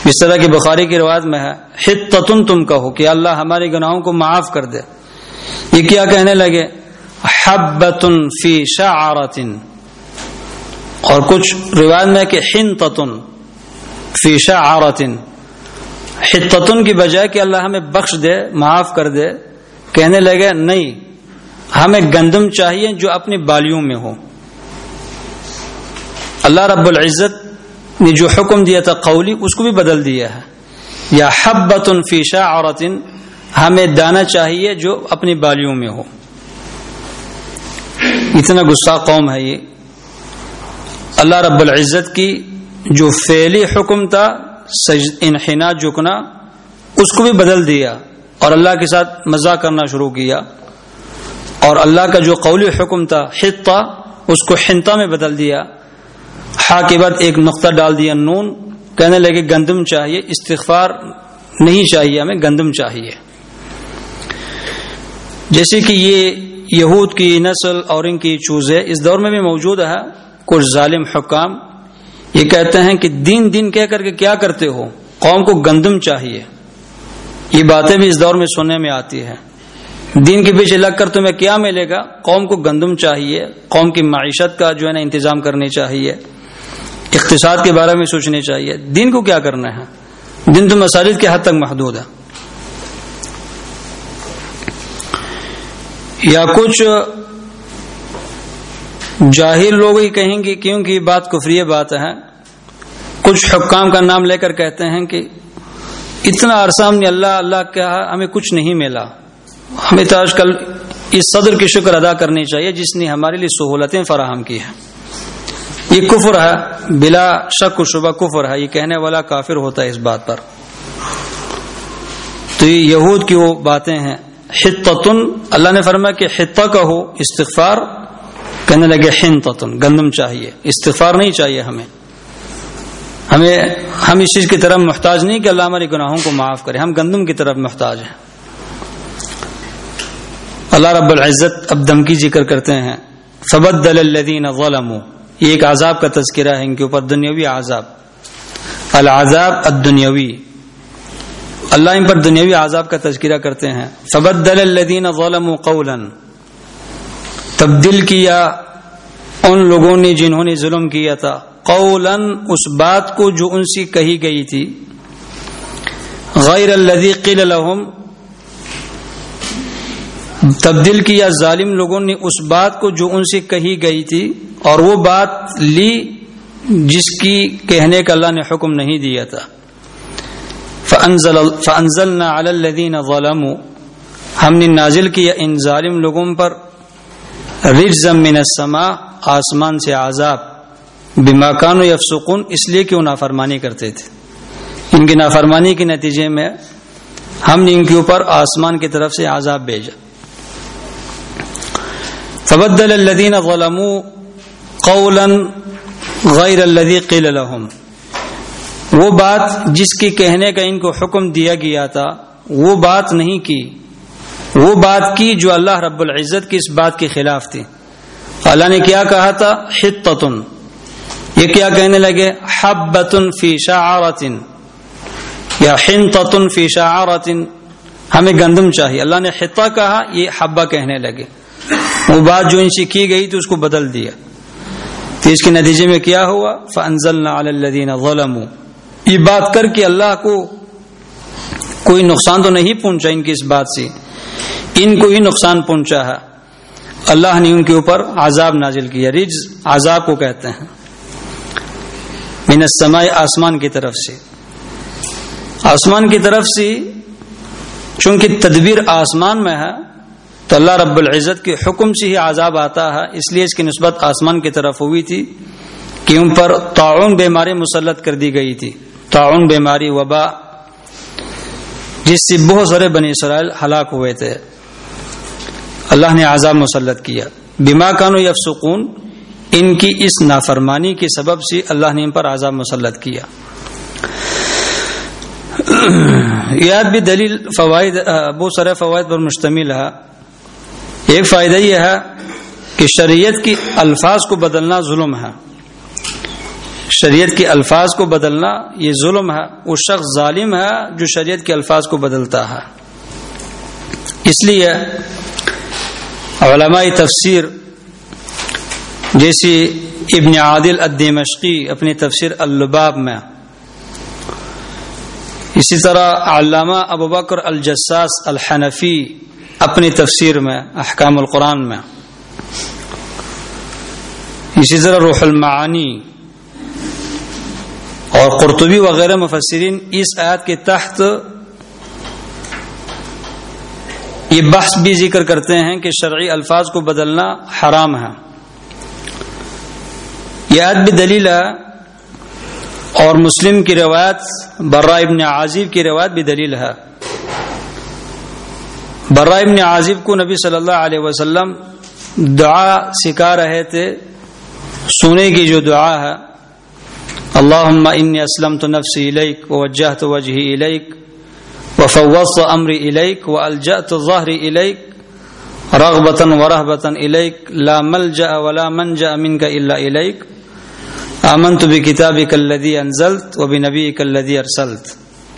Speaker 1: اس طرح کی بخاری کی روایت میں ہے حطۃ تم کہو کہ اللہ ہمارے گناہوں کو معاف کر دے. یہ کیا کہنے لگے؟ حبۃ فی شعرۃ. اور کچھ روایت میں کہ حنطۃ فی شعرۃ. حطۃ کی بجائے کہ اللہ ہمیں بخش دے معاف کر دے، کہنے لگے نہیں، ہمیں گندم چاہیے جو اپنی بالیوں میں ہو. اللہ رب العزت نے جو حکم دیا تھا قولی اس کو بھی بدل دیا ہے. یا حبۃ فی شعرۃ، ہمیں دانا چاہیے جو اپنی بالیوں میں ہو. اتنا گستاخ قوم ہے یہ. اللہ رب العزت کی جو فعلی حکم تھا انحناء جھکنا، اس کو بھی بدل دیا اور اللہ کے ساتھ مزاح کرنا شروع کیا. اور اللہ کا جو قولی حکم تھا حطہ، اس کو حنطہ میں بدل دیا. ہا کے بعد ایک نقطہ ڈال دیا نون، کہنے لگے گندم چاہیے. استغفار نہیں چاہیے، ہمیں گندم چاہیے. جیسے کہ یہ یہود کی نسل اور ان کی چوزیں اس دور میں بھی موجود ہے. کچھ ظالم حکام یہ کہتے ہیں کہ دین دین کہہ کر کے کیا کرتے ہو، قوم کو گندم چاہیے. یہ باتیں بھی اس دور میں سننے میں آتی ہے. دین کے پیچھے لگ کر تمہیں کیا ملے گا؟ قوم کو گندم چاہیے، قوم کی معیشت کا جو ہے نا انتظام کرنے چاہیے، اقتصاد کے بارے میں سوچنے چاہیے. دین کو کیا کرنا ہے؟ دین تو مساجد کے حد تک محدود ہے. یا کچھ جاہل لوگ ہی کہیں گے، کیونکہ یہ بات کفریہ بات ہے، کچھ حکام کا نام لے کر کہتے ہیں کہ اتنا عرصہ ہم نے اللہ اللہ کہا، ہمیں کچھ نہیں ملا. ہمیں تو آج کل اس صدر کی شکر ادا کرنی چاہیے جس نے ہمارے لیے سہولتیں فراہم کی ہیں. یہ کفر ہے، بلا شک و شبہ کفر ہے. یہ کہنے والا کافر ہوتا ہے اس بات پر. تو یہ یہود کی وہ باتیں ہیں. حطۃ، اللہ نے فرمایا کہ حطہ کا ہو استغفار، کہنے لگے حنطۃ، گندم چاہیے. استغفار نہیں چاہیے ہمیں. ہمیں ہم اس چیز کی طرف محتاج نہیں کہ اللہ ہمارے گناہوں کو معاف کرے، ہم گندم کی طرف محتاج ہیں. اللہ رب العزت اب دھمکی ذکر کرتے ہیں. فبدل الذین ظلموا، یہ ایک عذاب کا تذکرہ ہے ان کے اوپر، دنیاوی عذاب. العذاب الدنیاوی، اللہ ان پر دنیاوی عذاب کا تذکرہ کرتے ہیں. فبدل الذین ظلموا قولا، تبدیل کیا ان لوگوں نے جنہوں نے ظلم کیا تھا، قولا، اس بات کو جو ان سے کہی گئی تھی، غیر الذی قیل لهم، تبدیل کیا ظالم لوگوں نے اس بات کو جو ان سے کہی گئی تھی، اور وہ بات لی جس کی کہنے کا اللہ نے حکم نہیں دیا تھا. فانزل فانزلنا علی الذین ظلموا، ہم نے نازل کیا ان ظالم لوگوں پر، رجزا من السماء، آسمان سے عذاب، بما کانوا یفسقون، اس لیے کہ وہ نافرمانی کرتے تھے. ان کی نافرمانی کے نتیجے میں ہم نے ان کے اوپر آسمان کی طرف سے عذاب بھیجا. فبدل الذین ظلموا قولا غیر الذی قیل لهم، وہ بات جس کی کہنے کا ان کو حکم دیا گیا تھا وہ بات نہیں کی، وہ بات کی جو اللہ رب العزت کی اس بات کے خلاف تھی. اللہ نے کیا کہا تھا؟ حطۃ، یہ کیا کہنے لگے؟ حبۃ فی شعرۃ یا حنطۃ فی شعرۃ، ہمیں گندم چاہیے. اللہ نے حطہ کہا، یہ حبہ کہنے لگے. وہ بات جو ان سے کی گئی تھی اس کو بدل دیا. تو اس کے نتیجے میں کیا ہوا؟ فانزلنا علی الذین ظلموا، یہ بات کر کے اللہ کو کوئی نقصان تو نہیں پہنچا ان کی اس بات سے، ان کو ہی نقصان پہنچا ہے. اللہ نے ان کے اوپر عذاب نازل کیا. رجز عذاب کو کہتے ہیں. من السماء، آسمان کی طرف سے. آسمان کی طرف سے چونکہ تدبیر آسمان میں ہے تو اللہ رب العزت کے حکم سے ہی عذاب آتا ہے، اس لیے اس کی نسبت آسمان کی طرف ہوئی تھی کہ ان پر طاعون بیماری مسلط کر دی گئی تھی. طاعون بیماری، وبا، جس سے بہت سارے بنی اسرائیل ہلاک ہوئے تھے. اللہ نے عذاب مسلط کیا. بما کانوا یفسقون، ان کی اس نافرمانی کے سبب سے اللہ نے ان پر عذاب مسلط کیا. یاد بھی دلیل فوائد بہت سارے فوائد پر مشتمل ہے. ایک فائدہ یہ ہے کہ شریعت کی الفاظ کو بدلنا ظلم ہے. شریعت کے الفاظ کو بدلنا یہ ظلم ہے. وہ شخص ظالم ہے جو شریعت کے الفاظ کو بدلتا ہے. اس لیے علماء تفسیر جیسی ابن عادل الدمشقی اپنی تفسیر اللباب میں، اسی طرح علامہ ابو بکر الجساس الحنفی اپنی تفسیر میں احکام القرآن میں، اسی طرح روح المعانی اور قرطبی وغیرہ مفسرین اس آیت کے تحت یہ بحث بھی ذکر کرتے ہیں کہ شرعی الفاظ کو بدلنا حرام ہے. یہ آیت بھی دلیل ہے، اور مسلم کی روایت برا ابن عازب کی روایت بھی دلیل ہے. برا ابن عازب کو نبی صلی اللہ علیہ وسلم دعا سکھا رہے تھے. سونے کی جو دعا ہے، اللہم انی اسلمت نفسی الیک ووجہت وجہی الیک وفوضت امری الیک والجأت ظہری الیک رغبتا ورہبتا الیک لا ملجأ ولا منجأ منک الا الیک آمنت بکتابک الذی انزلت وبنبیک الذی ارسلت.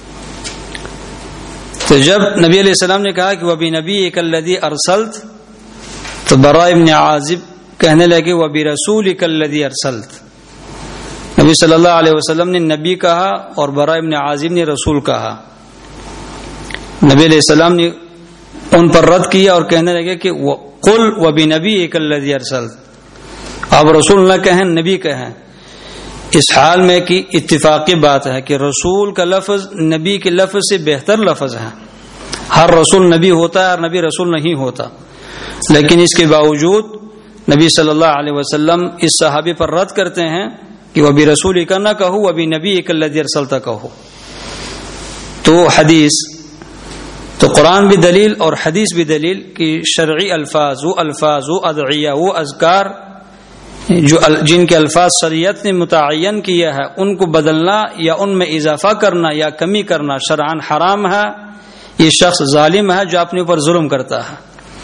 Speaker 1: تو جب نبی علیہ السلام نے کہا کہ وبنبیک الذی ارسلت، تو برا ابن عازب کہنے لگے وبرسولک الذی ارسلت. نبی صلی اللہ علیہ وسلم نے نبی کہا اور برا ابن عازب نے رسول کہا. نبی علیہ السلام نے ان پر رد کیا اور کہنے لگے کہ قل وبنبیک الذی ارسلت، آپ رسول نہ کہیں نبی کہیں. اس حال میں کہ اتفاقی بات ہے کہ رسول کا لفظ نبی کے لفظ سے بہتر لفظ ہے. ہر رسول نبی ہوتا ہے اور نبی رسول نہیں ہوتا، لیکن اس کے باوجود نبی صلی اللہ علیہ وسلم اس صحابی پر رد کرتے ہیں کہ وہ بھی رسول کا نہ کہو، وہ بھی نبی الذی ارسلت کہو. تو حدیث تو قرآن بھی دلیل اور حدیث بھی دلیل کہ شرعی الفاظ وہ الفاظ وہ ادعیہ وہ اذکار جو جن کے الفاظ شریعت نے متعین کیا ہے ان کو بدلنا یا ان میں اضافہ کرنا یا کمی کرنا شرعاً حرام ہے. یہ شخص ظالم ہے جو اپنے اوپر ظلم کرتا ہے.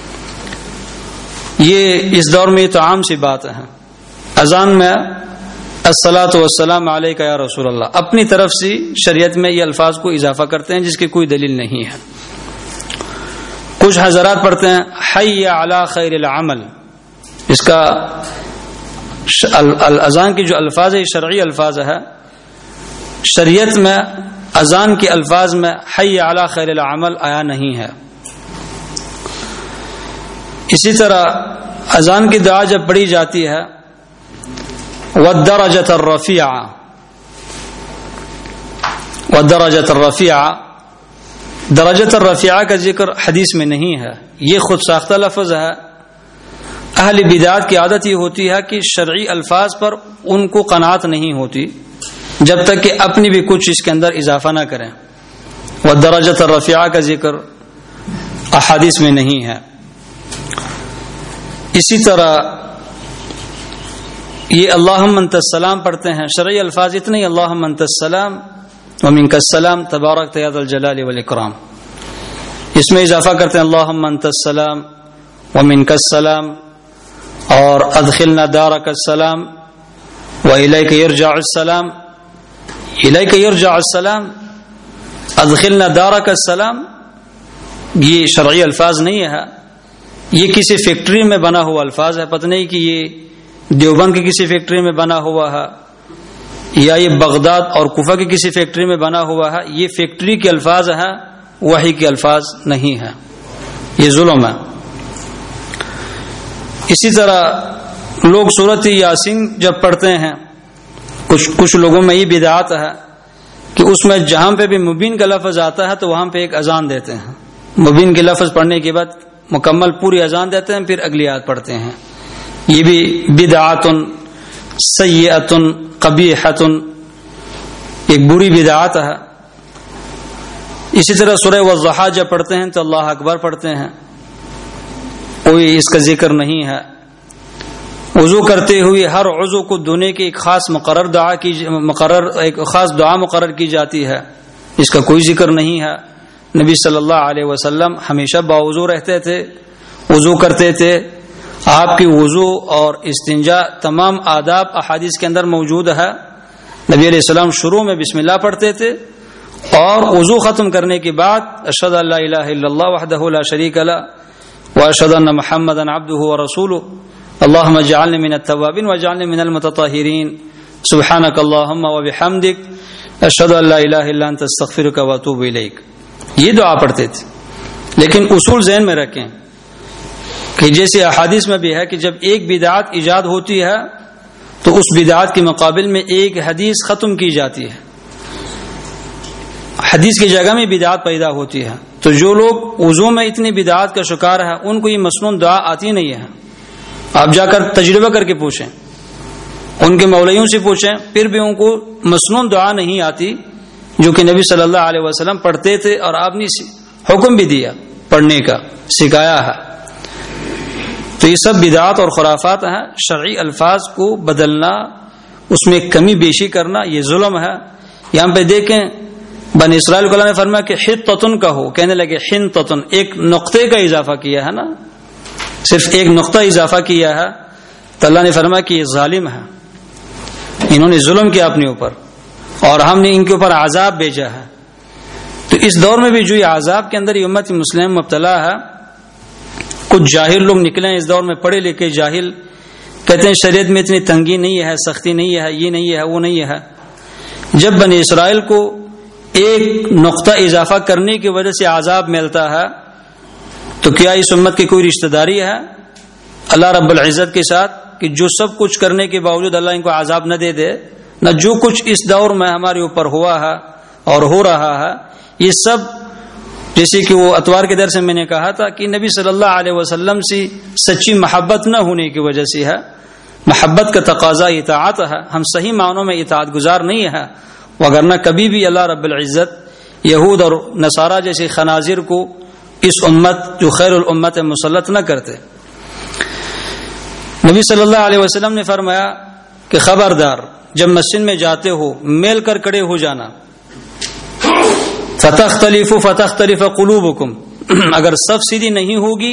Speaker 1: یہ اس دور میں یہ تو عام سی بات ہے. اذان میں الصلاۃ والسلام علیک یا رسول اللہ اپنی طرف سے شریعت میں یہ الفاظ کو اضافہ کرتے ہیں جس کی کوئی دلیل نہیں ہے. کچھ حضرات پڑھتے ہیں حی علی خیر العمل. اس کا اذان کی جو الفاظ ہے شرعی الفاظ ہے. شریعت میں اذان کے الفاظ میں حی علی خیر العمل آیا نہیں ہے. اسی طرح اذان کی دعا جب پڑھی جاتی ہے والدرجۃ الرفیعہ والدرجۃ الرفیعہ درجۃ الرفیعہ کا ذکر حدیث میں نہیں ہے. یہ خود ساختہ لفظ ہے. اہل بدعت کی عادت یہ ہوتی ہے کہ شرعی الفاظ پر ان کو قناعت نہیں ہوتی جب تک کہ اپنی بھی کچھ اس کے اندر اضافہ نہ کریں. والدرجۃ الرفیعہ کا ذکر احادیث میں نہیں ہے. اسی طرح یہ اللہم انت السلام پڑھتے ہیں. شرعی الفاظ اتنے اللہم انت السلام ومنک السلام تبارک یا ذا الجلال والاکرام. اس میں اضافہ کرتے ہیں اللہم انت السلام ومنک السلام اور ادخلنا دارک السلام والیک یرجع السلام. الیک یرجع السلام ادخلنا دارک السلام یہ شرعی الفاظ نہیں ہے. یہ کسی فیکٹری میں بنا ہوا الفاظ ہے. پتہ نہیں کہ یہ دیوبند کی کسی فیکٹری میں بنا ہوا ہے یا یہ بغداد اور کوفہ کی کسی فیکٹری میں بنا ہوا ہے. یہ فیکٹری کے الفاظ ہیں، وحی کے الفاظ نہیں ہیں. یہ ظلم ہے. اسی طرح لوگ سورۃ یاسین جب پڑھتے ہیں کچھ کچھ لوگوں میں یہ بدعت ہے کہ اس میں جہاں پہ بھی مبین کا لفظ آتا ہے تو وہاں پہ ایک اذان دیتے ہیں. مبین کے لفظ پڑھنے کے بعد مکمل پوری اذان دیتے ہیں، پھر اگلی آیت پڑھتے ہیں. یہ بھی بدعت سیئۃ قبیحۃ، ایک بری بدعت ہے. اسی طرح سورہ والضحیٰ جب پڑھتے ہیں تو اللہ اکبر پڑھتے ہیں، کوئی اس کا ذکر نہیں ہے. وضو کرتے ہوئے ہر عضو کو دھونے کی ایک خاص مقرر دعا کی مقرر ایک خاص دعا مقرر کی جاتی ہے، اس کا کوئی ذکر نہیں ہے. نبی صلی اللہ علیہ وسلم ہمیشہ باوضو رہتے تھے، وضو کرتے تھے. آپ کی وضو اور استنجا تمام آداب احادیث کے اندر موجود ہے. نبی علیہ السلام شروع میں بسم اللہ پڑھتے تھے اور وضو ختم کرنے کے بعد اشہد ان لا الہ الا اللہ وحدہ لا شریک لہ واشہد ان محمدا عبدہ ورسولہ اللہم اجعلنی من التوابین واجعلنی من المتطہرین سبحانک اللہم وبحمدک اشہد ان لا الہ الا انت استغفرک واتوب الیک. یہ دعا پڑھتے تھے. لیکن اصول ذہن میں رکھیں کہ جیسے احادیث میں بھی ہے کہ جب ایک بدعت ایجاد ہوتی ہے تو اس بدعت کے مقابل میں ایک حدیث ختم کی جاتی ہے. حدیث کی جگہ میں بدعت پیدا ہوتی ہے. تو جو لوگ وضو میں اتنی بدعت کا شکار ہے ان کو یہ مسنون دعا آتی نہیں ہے. آپ جا کر تجربہ کر کے پوچھیں, ان کے مولویوں سے پوچھیں, پھر بھی ان کو مسنون دعا نہیں آتی جو کہ نبی صلی اللہ علیہ وسلم پڑھتے تھے اور آپ نے حکم بھی دیا پڑھنے کا, سکھایا ہے. تو یہ سب بدعات اور خرافات ہیں. شرعی الفاظ کو بدلنا, اس میں کمی بیشی کرنا, یہ ظلم ہے. یہاں پہ دیکھیں بنی اسرائیل کو اللہ نے فرمایا کہ حنطۃ کہو, کہنے لگے حنطۃ, ایک نقطے کا اضافہ کیا ہے نا, صرف ایک نقطہ اضافہ کیا ہے. تو اللہ نے فرمایا کہ یہ ظالم ہے, انہوں نے ظلم کیا اپنے اوپر اور ہم نے ان کے اوپر عذاب بھیجا ہے. تو اس دور میں بھی جو یہ عذاب کے اندر یہ امت مسلم مبتلا ہے, کچھ جاہل لوگ نکلے ہیں اس دور میں, پڑھے لکھے جاہل, کہتے ہیں شریعت میں اتنی تنگی نہیں ہے, سختی نہیں ہے, یہ نہیں ہے, وہ نہیں ہے. جب بنی اسرائیل کو ایک نقطہ اضافہ کرنے کی وجہ سے عذاب ملتا ہے تو کیا اس امت کی کوئی رشتہ داری ہے اللہ رب العزت کے ساتھ کہ جو سب کچھ کرنے کے باوجود اللہ ان کو عذاب نہ دے دے؟ نہ جو کچھ اس دور میں ہمارے اوپر ہوا ہے اور ہو رہا ہے یہ سب, جیسے کہ وہ اتوار کے درس میں میں نے کہا تھا کہ نبی صلی اللہ علیہ وسلم سے سچی محبت نہ ہونے کی وجہ سے ہے. محبت کا تقاضا اطاعت ہے, ہم صحیح معنوں میں اطاعت گزار نہیں ہے, وگرنہ کبھی بھی اللہ رب العزت یہود اور نصارہ جیسے خنازیر کو اس امت جو خیر الامت مسلط نہ کرتے. نبی صلی اللہ علیہ وسلم نے فرمایا کہ خبردار جب مسجد میں جاتے ہو میل کر کھڑے ہو جانا. فتختلف فتختلف قلوبکم, اگر صف سیدھی نہیں ہوگی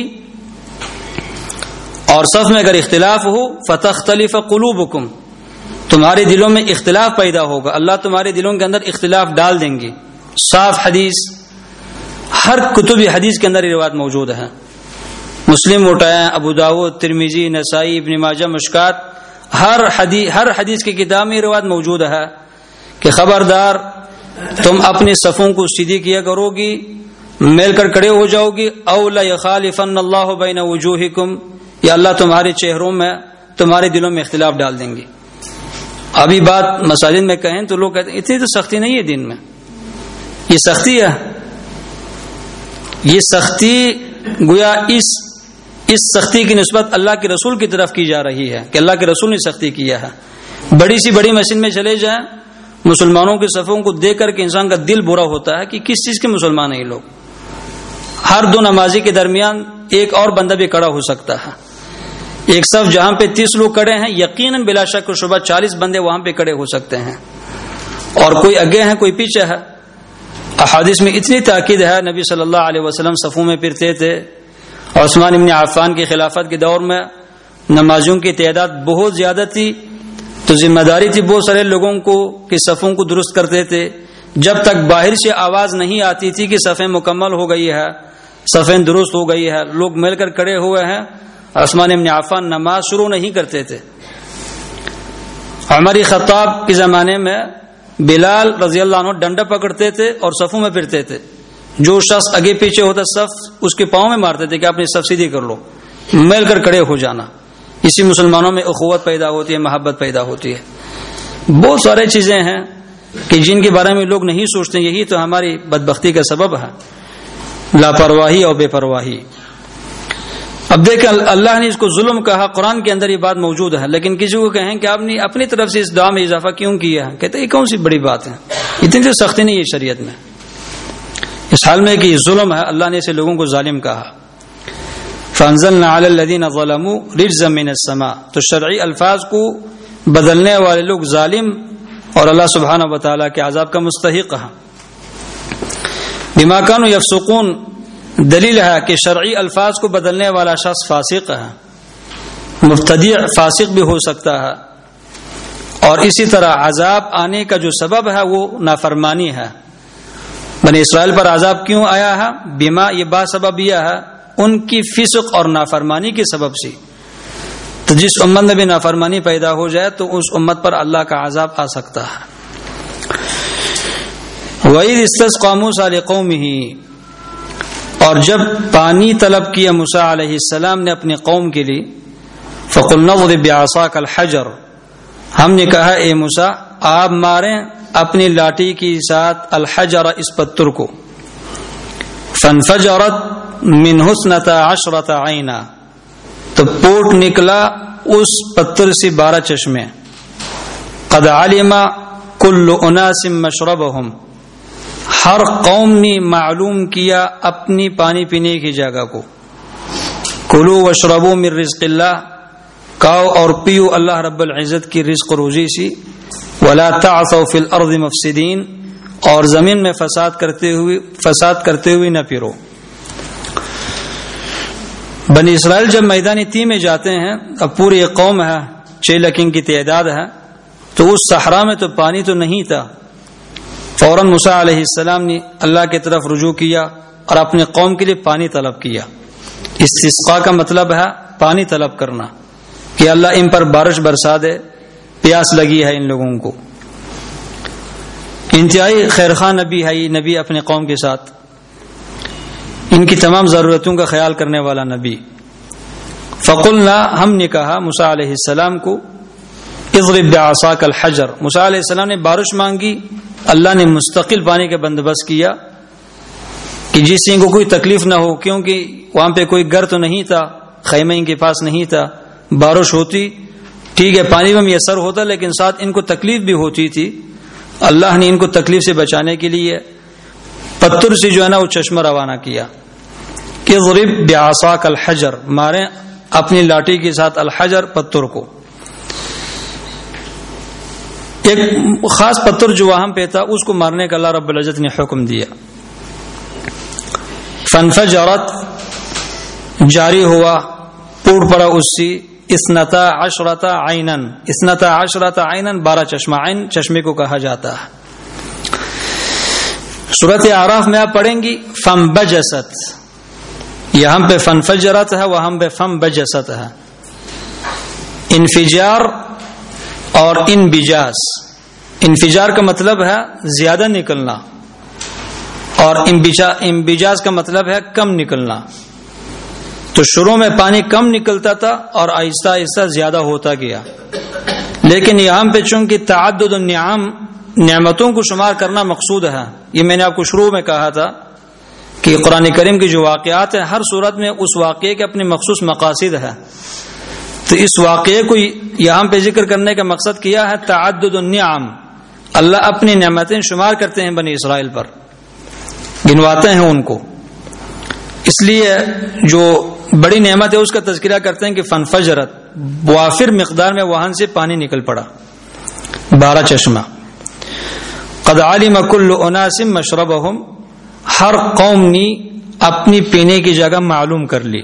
Speaker 1: اور صف میں اگر اختلاف ہو, فتختلف قلوبکم, تمہارے دلوں میں اختلاف پیدا ہوگا, اللہ تمہارے دلوں کے اندر اختلاف ڈال دیں گے. صاف حدیث, ہر کتب حدیث کے اندر یہ روایت موجود ہے. مسلم اٹھایا, ابو داؤد, ترمذی, نسائی, ابن ماجہ, مشکات, ہر حدیث ہر حدیث کی کتاب میں روایت موجود ہے کہ خبردار تم اپنے صفوں کو سیدھی کیا کرو گی, میل کر کھڑے ہو جاؤ گی. او لا یخالفن اللہ بین وجوہکم, یا اللہ تمہارے چہروں میں تمہارے دلوں میں اختلاف ڈال دیں گے. ابھی بات مساجد میں کہیں تو لوگ کہتے ہیں اتنی تو سختی نہیں ہے دین میں. یہ سختی ہے, یہ سختی گویا اس اس سختی کی نسبت اللہ کے رسول کی طرف کی جا رہی ہے کہ اللہ کے رسول نے سختی کیا ہے. بڑی سی بڑی مسجد میں چلے جائیں, مسلمانوں کے صفوں کو دیکھ کر کے انسان کا دل برا ہوتا ہے کہ کس چیز کے مسلمان ہیں یہ لوگ. ہر دو نمازی کے درمیان ایک اور بندہ بھی کھڑا ہو سکتا ہے. ایک صف جہاں پہ تیس لوگ کھڑے ہیں یقیناً بلا شک و شبہ چالیس بندے وہاں پہ کھڑے ہو سکتے ہیں, اور کوئی آگے ہے کوئی پیچھے ہے. احادیث میں اتنی تاکید ہے, نبی صلی اللہ علیہ وسلم صفوں میں پھرتے تھے. عثمان ابن عفان کی خلافت کے دور میں نمازیوں کی تعداد بہت زیادہ تھی, تو ذمہ داری تھی بہت سارے لوگوں کو کہ صفوں کو درست کرتے تھے. جب تک باہر سے آواز نہیں آتی تھی کہ صفیں مکمل ہو گئی ہے, صفیں درست ہو گئی ہے, لوگ مل کر کھڑے ہوئے ہیں, عثمان ابن عفان نماز شروع نہیں کرتے تھے. عمر خطاب کے زمانے میں بلال رضی اللہ عنہ ڈنڈا پکڑتے تھے اور صفوں میں پھرتے تھے. جو شخص آگے پیچھے ہوتا صف اس کے پاؤں میں مارتے تھے کہ اپنی صف سیدھی کر لو, مل کر کھڑے ہو جانا. اسی مسلمانوں میں اخوت پیدا ہوتی ہے, محبت پیدا ہوتی ہے. بہت سارے چیزیں ہیں کہ جن کے بارے میں لوگ نہیں سوچتے. یہی تو ہماری بدبختی کا سبب ہے, لاپرواہی اور بے پرواہی. اب دیکھیں اللہ نے اس کو ظلم کہا, قرآن کے اندر یہ بات موجود ہے, لیکن کسی کو کہیں کہ آپ نے اپنی طرف سے اس دعا میں اضافہ کیوں کیا ہے, کہتے یہ کون سی بڑی بات ہے, اتنی تو سختی نہیں ہے شریعت میں. اس حال میں کہ یہ ظلم ہے, اللہ نے اسے لوگوں کو ظالم کہا. فانزلنا علی الذین ظلموا رجزا من السماء, تو شرعی الفاظ کو بدلنے والے لوگ ظالم اور اللہ سبحانہ و تعالیٰ کے عذاب کا مستحق ہے. بما کانوا یفسقون, دلیل ہے کہ شرعی الفاظ کو بدلنے والا شخص فاسق ہے, مبتدع فاسق بھی ہو سکتا ہے, اور اسی طرح عذاب آنے کا جو سبب ہے وہ نافرمانی ہے. بنی اسرائیل پر عذاب کیوں آیا ہے؟ بما، یہ با سبب یہ ہے ان کی فسق اور نافرمانی کے سبب سے. تو جس امت میں بھی نافرمانی پیدا ہو جائے تو اس امت پر اللہ کا عذاب آ سکتا ہے. وَإِذِ اسْتَسْقَىٰ مُوسَىٰ لِقَوْمِهِ، اور جب پانی طلب کیا موسیٰ علیہ السلام نے اپنے قوم کے لیے، فَقُلْنَا اضْرِب بِّعَصَاكَ الْحَجَرَ، ہم نے کہا اے موسیٰ آپ ماریں اپنی لاٹھی کے ساتھ الحجر، اس پتھر کو. فَانْفَجَرَتْ مِنْهُ اثْنَتَا عَشْرَةَ عَيْنًا، تو پھوٹ نکلا اس پتھر سے بارہ چشمے. قَدْ عَلِمَ كُلُّ أُنَاسٍ مَّشْرَبَهُمْ، ہر قوم نے معلوم کیا اپنی پانی پینے کی جگہ کو. کلوا واشربوا من رزق اللہ، کھاؤ اور پیو اللہ رب العزت کی رزق روزی سے. ولا تعثوا فی الارض مفسدین، اور زمین میں فساد کرتے ہوئے فساد کرتے ہوئے نہ پھرو. بنی اسرائیل جب میدان تی میں جاتے ہیں، اب پوری قوم ہے، چھ لاکھ کی تعداد ہے، تو اس صحرا میں تو پانی تو نہیں تھا. فوراً موسیٰ علیہ السلام نے اللہ کی طرف رجوع کیا اور اپنے قوم کے لیے پانی طلب کیا. استسقاء کا مطلب ہے پانی طلب کرنا، کہ اللہ ان پر بارش برسا دے، پیاس لگی ہے ان لوگوں کو. انتہائی خیرخواہ نبی ہے یہ نبی اپنے قوم کے ساتھ، ان کی تمام ضرورتوں کا خیال کرنے والا نبی. فقلنا، ہم نے کہا موسیٰ علیہ السلام کو، اضرب بعصاک الحجر، موسیٰ علیہ السلام نے بارش مانگی، اللہ نے مستقل پانی کا بندوبست کیا کہ جس سے ان کو کوئی تکلیف نہ ہو، کیونکہ وہاں پہ کوئی گھر تو نہیں تھا، خیمہ ان کے پاس نہیں تھا. بارش ہوتی ٹھیک ہے، پانی میں میسر ہوتا، لیکن ساتھ ان کو تکلیف بھی ہوتی تھی. اللہ نے ان کو تکلیف سے بچانے کے لیے پتھر سے جو ہے نا وہ چشمہ روانہ کیا کہ اضرب بعصاک الحجر، ماریں اپنی لاٹھی کے ساتھ الحجر، پتھر کو. ایک خاص پتھر جو وہاں پہ تھا اس کو مارنے کا اللہ رب العزت نے حکم دیا. فانفجرت، جاری ہوا، پھوٹ پڑا اس سے اثنتا عشرۃ عینا، اثنتا عشرۃ عینا، بارہ چشمہ. عین چشمے کو کہا جاتا ہے. سورۃ اعراف میں آپ پڑھیں گی فانبجست، یہاں پہ فانفجرت ہے، وہاں پہ فانبجست ہے. انفجار اور انبجاز، انفجار کا مطلب ہے زیادہ نکلنا اور انبجاز کا مطلب ہے کم نکلنا. تو شروع میں پانی کم نکلتا تھا اور آہستہ آہستہ زیادہ ہوتا گیا، لیکن یہاں پہ چونکہ تعدد النعم، نعمتوں کو شمار کرنا مقصود ہے. یہ میں نے آپ کو شروع میں کہا تھا کہ قرآن کریم کے جو واقعات ہیں ہر صورت میں اس واقعے کے اپنے مخصوص مقاصد ہے. تو اس واقعے کو یہاں پہ ذکر کرنے کا مقصد کیا ہے تعدد النعم. اللہ اپنی نعمتیں شمار کرتے ہیں بنی اسرائیل پر، گنواتے ہیں ان کو. اس لیے جو بڑی نعمت ہے اس کا تذکرہ کرتے ہیں کہ فانفجرت، وافر مقدار میں وہاں سے پانی نکل پڑا، بارہ چشمہ. قد علم کل اناس مشربہم، ہر قوم نے اپنی پینے کی جگہ معلوم کر لی.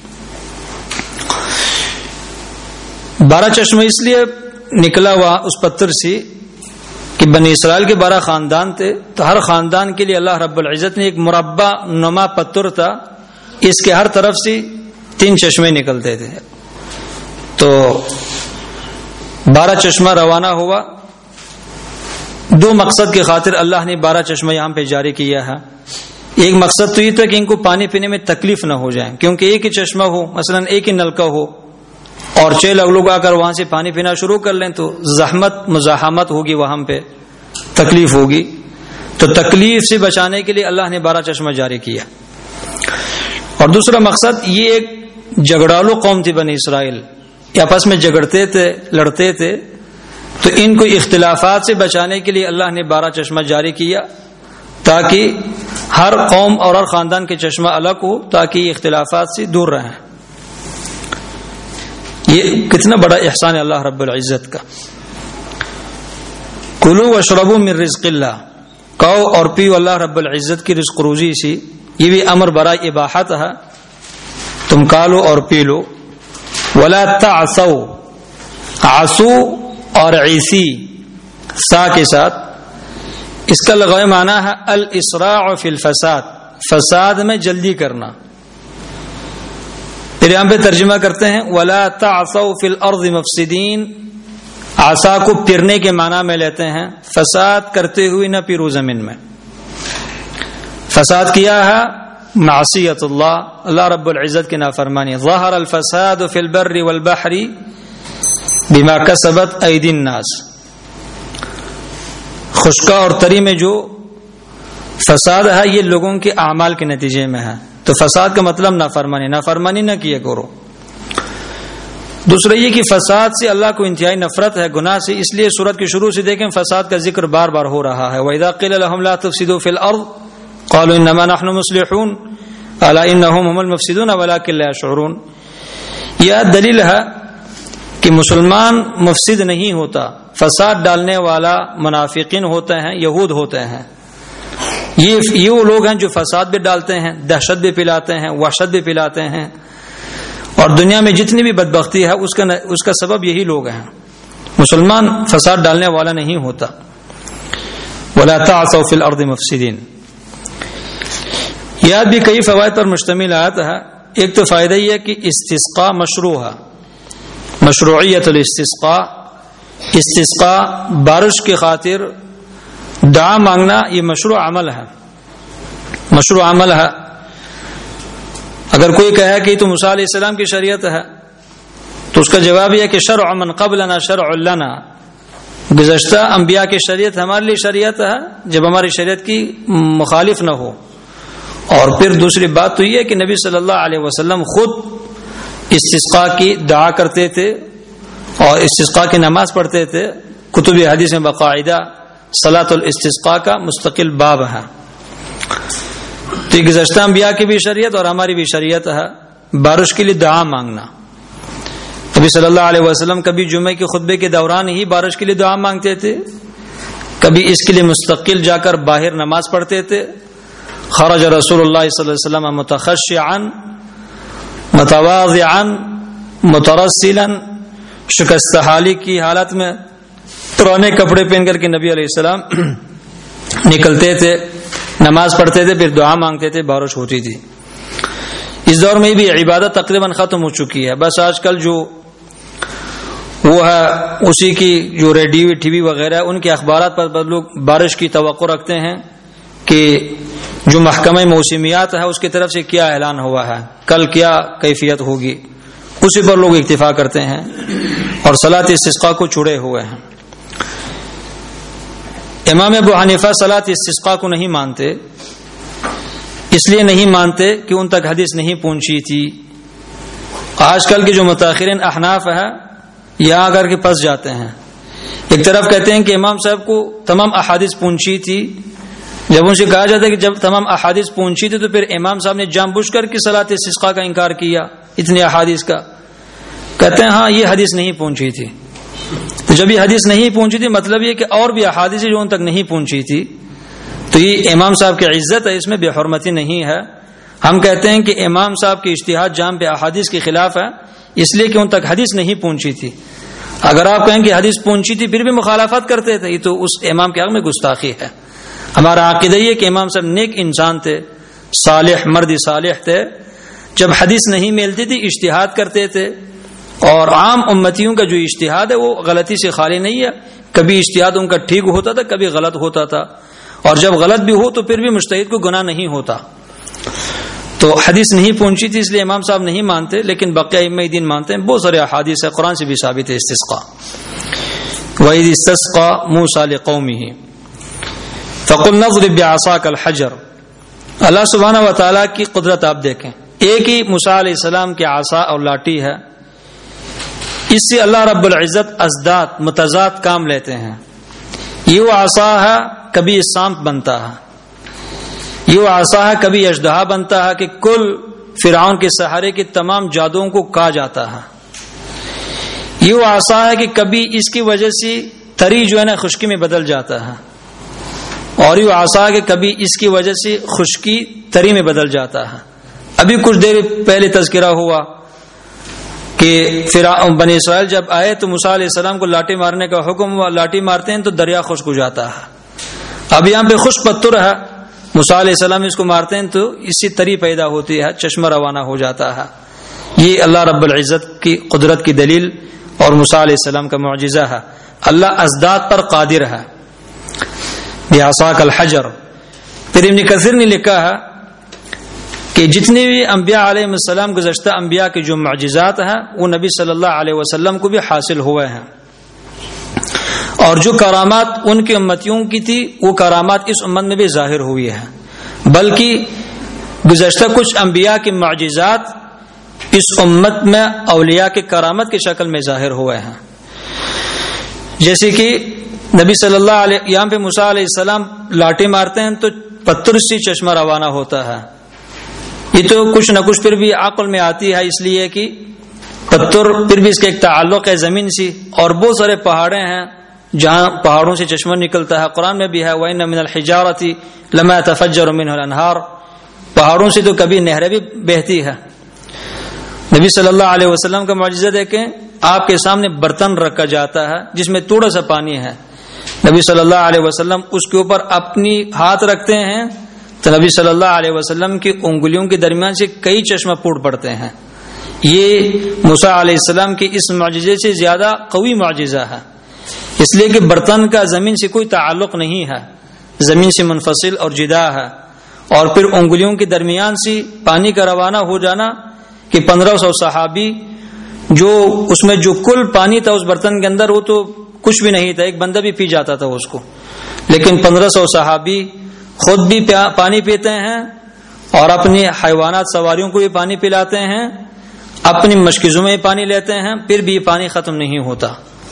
Speaker 1: بارہ چشمہ اس لیے نکلا ہوا اس پتھر سے کہ بنی اسرائیل کے بارہ خاندان تھے، تو ہر خاندان کے لیے اللہ رب العزت نے ایک مربع نما پتھر تھا، اس کے ہر طرف سے تین چشمے نکلتے تھے. تو بارہ چشمہ روانہ ہوا. دو مقصد کی خاطر اللہ نے بارہ چشمہ یہاں پہ جاری کیا ہے. ایک مقصد تو یہ تھا کہ ان کو پانی پینے میں تکلیف نہ ہو جائے، کیونکہ ایک ہی چشمہ ہو، مثلا ایک ہی نلکا ہو اور چھ لوگ آ کر وہاں سے پانی پینا شروع کر لیں تو زحمت مزاحمت ہوگی، وہاں پہ تکلیف ہوگی. تو تکلیف سے بچانے کے لیے اللہ نے بارہ چشمہ جاری کیا. اور دوسرا مقصد یہ ایک جھگڑالو قوم تھی بنی اسرائیل، آپس میں جھگڑتے تھے، لڑتے تھے، تو ان کو اختلافات سے بچانے کے لیے اللہ نے بارہ چشمہ جاری کیا تاکہ ہر قوم اور ہر خاندان کے چشمہ الگ ہو، تاکہ یہ اختلافات سے دور رہیں. یہ کتنا بڑا احسان ہے اللہ رب العزت کا. کلوا واشربوا من رزق اللہ، کھاؤ اور پیو اللہ رب العزت کی رزق روزی سے. یہ بھی امر برائے اباحت ہے، تم کھا لو اور پی لو. ولا تعثوا، عصو اور عیسی سا کے ساتھ، اس کا لغوی معنی ہے الاسراع فی الفساد، فساد میں جلدی کرنا۔ پھر یہاں پہ ترجمہ کرتے ہیں وَلَا تَعْثَوْا فِي الْأَرْضِ مُفْسِدِينَ، عصا کو پھرنے کے معنی میں لیتے ہیں، فساد کرتے ہوئے نہ پھرو زمین میں۔ فساد کیا ہے معصیت اللہ، اللہ رب العزت کی نافرمانی۔ ظہر الفساد فی البر والبحر بما کسبت ایدی الناس، خشکا اور تری میں جو فساد ہے یہ لوگوں کے اعمال کے نتیجے میں ہے۔ تو فساد کا مطلب نافرمانی، نافرمانی نہ کیا کرو۔ دوسرا یہ کہ فساد سے اللہ کو انتہائی نفرت ہے، گناہ سے، اس لیے سورت کے شروع سے دیکھیں فساد کا ذکر بار بار ہو رہا ہے۔ وَإِذَا قِيلَ لَهُمْ لَا تُفْسِدُوا فِي الْأَرْضِ قَالُوا إِنَّمَا نَحْنُ مُصْلِحُونَ أَلَا إِنَّهُمْ هُمُ الْمُفْسِدُونَ وَلَكِنْ لَا يَشْعُرُونَ۔ یہ دلیل ہے کہ مسلمان مفسد نہیں ہوتا، فساد ڈالنے والا منافقین ہوتے ہیں، یہود ہوتے ہیں۔ یہ یہ وہ لوگ ہیں جو فساد بھی ڈالتے ہیں، دہشت بھی پلاتے ہیں، وحشت بھی پلاتے ہیں، اور دنیا میں جتنی بھی بدبختی ہے اس کا اس کا سبب یہی لوگ ہیں۔ مسلمان فساد ڈالنے والا نہیں ہوتا۔ وَلَا تَعْثَوْا فِي الْأَرْضِ مُفْسِدِينَ۔ یہ آیت بھی کئی فوائد پر مشتمل آیت ہے۔ ایک تو فائدہ یہ ہے کہ استسقاء مشروع ہے، مشروعیت الاستسقاء، استسقاء بارش کی خاطر دعا مانگنا یہ مشروع عمل ہے، مشروع عمل ہے۔ اگر کوئی کہے کہ تو موسیٰ علیہ السلام کی شریعت ہے تو اس کا جواب یہ ہے کہ شرع من قبلنا شرع لنا، گزشتہ انبیاء کی شریعت ہمارے لیے شریعت ہے جب ہماری شریعت کی مخالف نہ ہو۔ اور پھر دوسری بات تو یہ ہے کہ نبی صلی اللہ علیہ وسلم خود استسقاء کی دعا کرتے تھے اور استسقاء کی نماز پڑھتے تھے۔ کتب حدیث میں باقاعدہ صلاۃ الاستسقاء کا مستقل باب ہے۔ تو گزشتہ انبیاء کی بھی شریعت اور ہماری بھی شریعت ہے بارش کے لیے دعا مانگنا۔ نبی صلی اللہ علیہ وسلم کبھی جمعے کے خطبے کے دوران ہی بارش کے لیے دعا مانگتے تھے، کبھی اس کے لیے مستقل جا کر باہر نماز پڑھتے تھے۔ خرج رسول اللہ صلی اللہ علیہ وسلم متخشعا متواضعا مترسلا، شکستہ حالی کی حالت میں پرانے کپڑے پہن کر کے نبی علیہ السلام نکلتے تھے، نماز پڑھتے تھے، پھر دعا مانگتے تھے، بارش ہوتی تھی۔ اس دور میں بھی عبادت تقریباً ختم ہو چکی ہے، بس آج کل جو وہ ہے اسی کی جو ریڈیو ٹی وی وغیرہ ان کے اخبارات پر لوگ بارش کی توقع رکھتے ہیں کہ جو محکمہ موسمیات ہے اس کی طرف سے کیا اعلان ہوا ہے، کل کیا کیفیت ہوگی، اسی پر لوگ اکتفا کرتے ہیں اور صلاۃ استسقاء کو چھوڑے ہوئے ہیں۔ امام ابو حنیفہ صلاۃ استسقاء کو نہیں مانتے، اس لیے نہیں مانتے کہ ان تک حدیث نہیں پہنچی تھی۔ آج کل کے جو متاخرین احناف ہے یہاں آ کر کے پھنس جاتے ہیں۔ ایک طرف کہتے ہیں کہ امام صاحب کو تمام احادیث پہنچی تھی، جب ان سے کہا جاتا ہے کہ جب تمام احادیث پہنچی تھی تو پھر امام صاحب نے جان بوجھ کر کے صلاۃ استسقاء کا انکار کیا اتنے احادیث کا۔ کہتے ہیں ہاں یہ حدیث نہیں پہنچی تھی۔ تو جب یہ حدیث نہیں پہنچی تھی مطلب یہ کہ اور بھی احادیث جو ان تک نہیں پہنچی تھی، تو یہ امام صاحب کی عزت ہے، اس میں بے حرمتی نہیں ہے۔ ہم کہتے ہیں کہ امام صاحب کی اجتہاد جام پہ احادیث کے خلاف ہے، اس لیے کہ ان تک حدیث نہیں پہنچی تھی۔ اگر آپ کہیں کہ حدیث پہنچی تھی پھر بھی مخالفت کرتے تھے، یہ تو اس امام کے حق میں گستاخی ہے۔ ہمارا عقیدہ یہ کہ امام صاحب نیک انسان تھے، صالح مرد صالح تھے، جب حدیث نہیں ملتی تھی اجتہاد کرتے تھے، اور عام امتیوں کا جو اجتہاد ہے وہ غلطی سے خالی نہیں ہے، کبھی اجتہاد ان کا ٹھیک ہوتا تھا کبھی غلط ہوتا تھا، اور جب غلط بھی ہو تو پھر بھی مجتہد کو گناہ نہیں ہوتا۔ تو حدیث نہیں پہنچی تھی اس لیے امام صاحب نہیں مانتے، لیکن بقیہ ائمہ دین مانتے ہیں۔ بہت سارے احادیث ہے، قرآن سے بھی ثابت ہے استسقاء۔ وَإِذِ اسْتَسْقَىٰ مُوسَىٰ لِقَوْمِهِ فَقُلْنَا اضْرِب بِّعَصَاكَ الْحَجَرَ۔ اللہ سبحانہ و تعالیٰ کی قدرت آپ دیکھیں، ایک ہی موسیٰ علیہ السلام کی عصا اور لاٹھی ہے، اس سے اللہ رب العزت ازداد متضاد کام لیتے ہیں۔ یہ وہ عصا ہے کبھی سانپ بنتا ہے، یہ وہ عصا ہے کبھی اژدہا بنتا ہے کہ کل فرعون کے سہارے کے تمام جادوؤں کو کہا جاتا ہے۔ یہ وہ عصا ہے کہ کبھی اس کی وجہ سے تری جو ہے نا خشکی میں بدل جاتا ہے، اور یہ عصا ہے کہ کبھی اس کی وجہ سے خشکی تری میں بدل جاتا ہے۔ ابھی کچھ دیر پہلے تذکرہ ہوا کہ بنی اسرائیل جب آئے تو موسیٰ علیہ السلام کو لاٹھی مارنے کا حکم ہوا، لاٹھی مارتے ہیں تو دریا خشک ہو جاتا ہے. اب یہاں پہ خشک پتھر ہے، موسیٰ علیہ السلام اس کو مارتے ہیں تو اسی تری پیدا ہوتی ہے، چشمہ روانہ ہو جاتا ہے. یہ اللہ رب العزت کی قدرت کی دلیل اور موسیٰ علیہ السلام کا معجزہ ہے. اللہ ازداد پر قادر ہے. بعصاک الحجر. پھر ابن کثیر نے لکھا ہے کہ جتنے بھی انبیاء علیہ السلام گزشتہ انبیاء کے جو معجزات ہیں وہ نبی صلی اللہ علیہ وسلم کو بھی حاصل ہوئے ہیں، اور جو کرامات ان کی امتیوں کی تھی وہ کرامات اس امت میں بھی ظاہر ہوئی ہیں. بلکہ گزشتہ کچھ انبیاء کے معجزات اس امت میں اولیاء کے کرامت کی شکل میں ظاہر ہوئے ہیں. جیسے کہ نبی صلی اللہ علیہ یہاں پہ موسیٰ علیہ السلام لاٹھی مارتے ہیں تو پتھر سے چشمہ روانہ ہوتا ہے. یہ تو کچھ نہ کچھ پھر بھی عقل میں آتی ہے، اس لیے کہ پتھر پھر بھی اس کا ایک تعلق ہے زمین سے، اور بہت سارے پہاڑے ہیں جہاں پہاڑوں سے چشمہ نکلتا ہے. قرآن میں بھی ہے وَإِنَّ مِنَ الْحِجَارَةِ لَمَا يَتَفَجَّرُ مِنْهُ الْأَنْهَارُ. پہاڑوں سے تو کبھی نہریں بھی بہتی ہے. نبی صلی اللہ علیہ وسلم کا معجزہ دیکھیں، آپ کے سامنے برتن رکھا جاتا ہے جس میں تھوڑا سا پانی ہے. نبی صلی اللہ علیہ وسلم اس کے اوپر اپنی ہاتھ رکھتے ہیں تو نبی صلی اللہ علیہ وسلم کی انگلیوں کے درمیان سے کئی چشمہ پھوٹ پڑتے ہیں. یہ موسیٰ علیہ السلام کی اس معجزے سے زیادہ قوی معجزہ ہے، اس لیے کہ برتن کا زمین سے کوئی تعلق نہیں ہے، زمین سے منفصل اور جدا ہے. اور پھر انگلیوں کے درمیان سے پانی کا روانہ ہو جانا کہ پندرہ سو صحابی جو اس میں جو کل پانی تھا اس برتن کے اندر وہ تو کچھ بھی نہیں تھا، ایک بندہ بھی پی جاتا تھا اس کو، لیکن پندرہ سو صحابی خود بھی پانی پیتے ہیں اور اپنی حیوانات سواریوں کو بھی پانی پلاتے ہیں، اپنی مشکزوں میں پانی لیتے ہیں، پھر بھی پانی ختم نہیں ہوتا.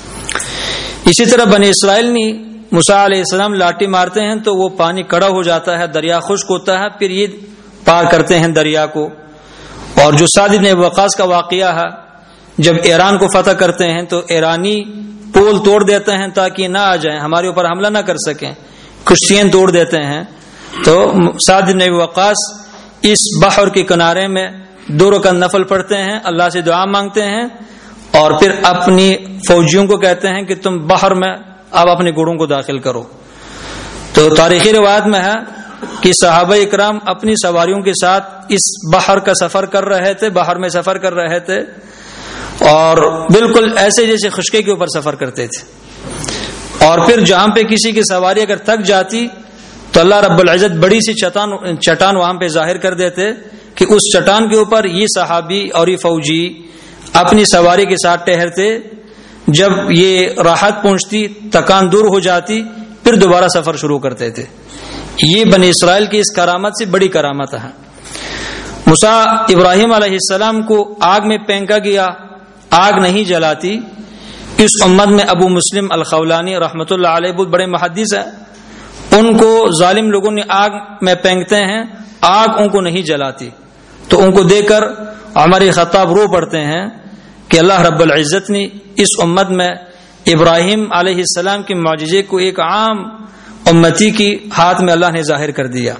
Speaker 1: اسی طرح بنی اسرائیل نے موسیٰ علیہ السلام لاٹھی مارتے ہیں تو وہ پانی کڑا ہو جاتا ہے، دریا خشک ہوتا ہے، پھر یہ پار کرتے ہیں دریا کو. اور جو سعد بن وقاص کا واقعہ ہے، جب ایران کو فتح کرتے ہیں تو ایرانی پول توڑ دیتے ہیں تاکہ نہ آ جائیں، ہمارے اوپر حملہ نہ کر سکیں، کشتیاں توڑ دیتے ہیں. تو سعد بن وقاص اس بحر کے کنارے میں دو رکعت نفل پڑھتے ہیں، اللہ سے دعا مانگتے ہیں، اور پھر اپنی فوجیوں کو کہتے ہیں کہ تم بحر میں اب اپنے گھوڑوں کو داخل کرو. تو تاریخی روایت میں ہے کہ صحابہ اکرام اپنی سواریوں کے ساتھ اس بحر کا سفر کر رہے تھے، بحر میں سفر کر رہے تھے، اور بالکل ایسے جیسے خشکی کے اوپر سفر کرتے تھے. اور پھر جہاں پہ کسی کی سواری اگر تھک جاتی تو اللہ رب العزت بڑی سی چٹان چٹان وہاں پہ ظاہر کر دیتے کہ اس چٹان کے اوپر یہ صحابی اور یہ فوجی اپنی سواری کے ساتھ ٹہرتے. جب یہ راحت پہنچتی، تکان دور ہو جاتی، پھر دوبارہ سفر شروع کرتے تھے. یہ بنی اسرائیل کی اس کرامت سے بڑی کرامت ہے. موسیٰ ابراہیم علیہ السلام کو آگ میں پھینکا گیا، آگ نہیں جلاتی. اس امت میں ابو مسلم الخولانی رحمۃ اللہ علیہ بہت بڑے محدث ہیں، ان کو ظالم لوگوں نے آگ میں پھینکتے ہیں، آگ ان کو نہیں جلاتی. تو ان کو دیکھ کر عمر خطاب رو پڑتے ہیں کہ اللہ رب العزت نے اس امت میں ابراہیم علیہ السلام کے معجزے کو ایک عام امتی کی ہاتھ میں اللہ نے ظاہر کر دیا.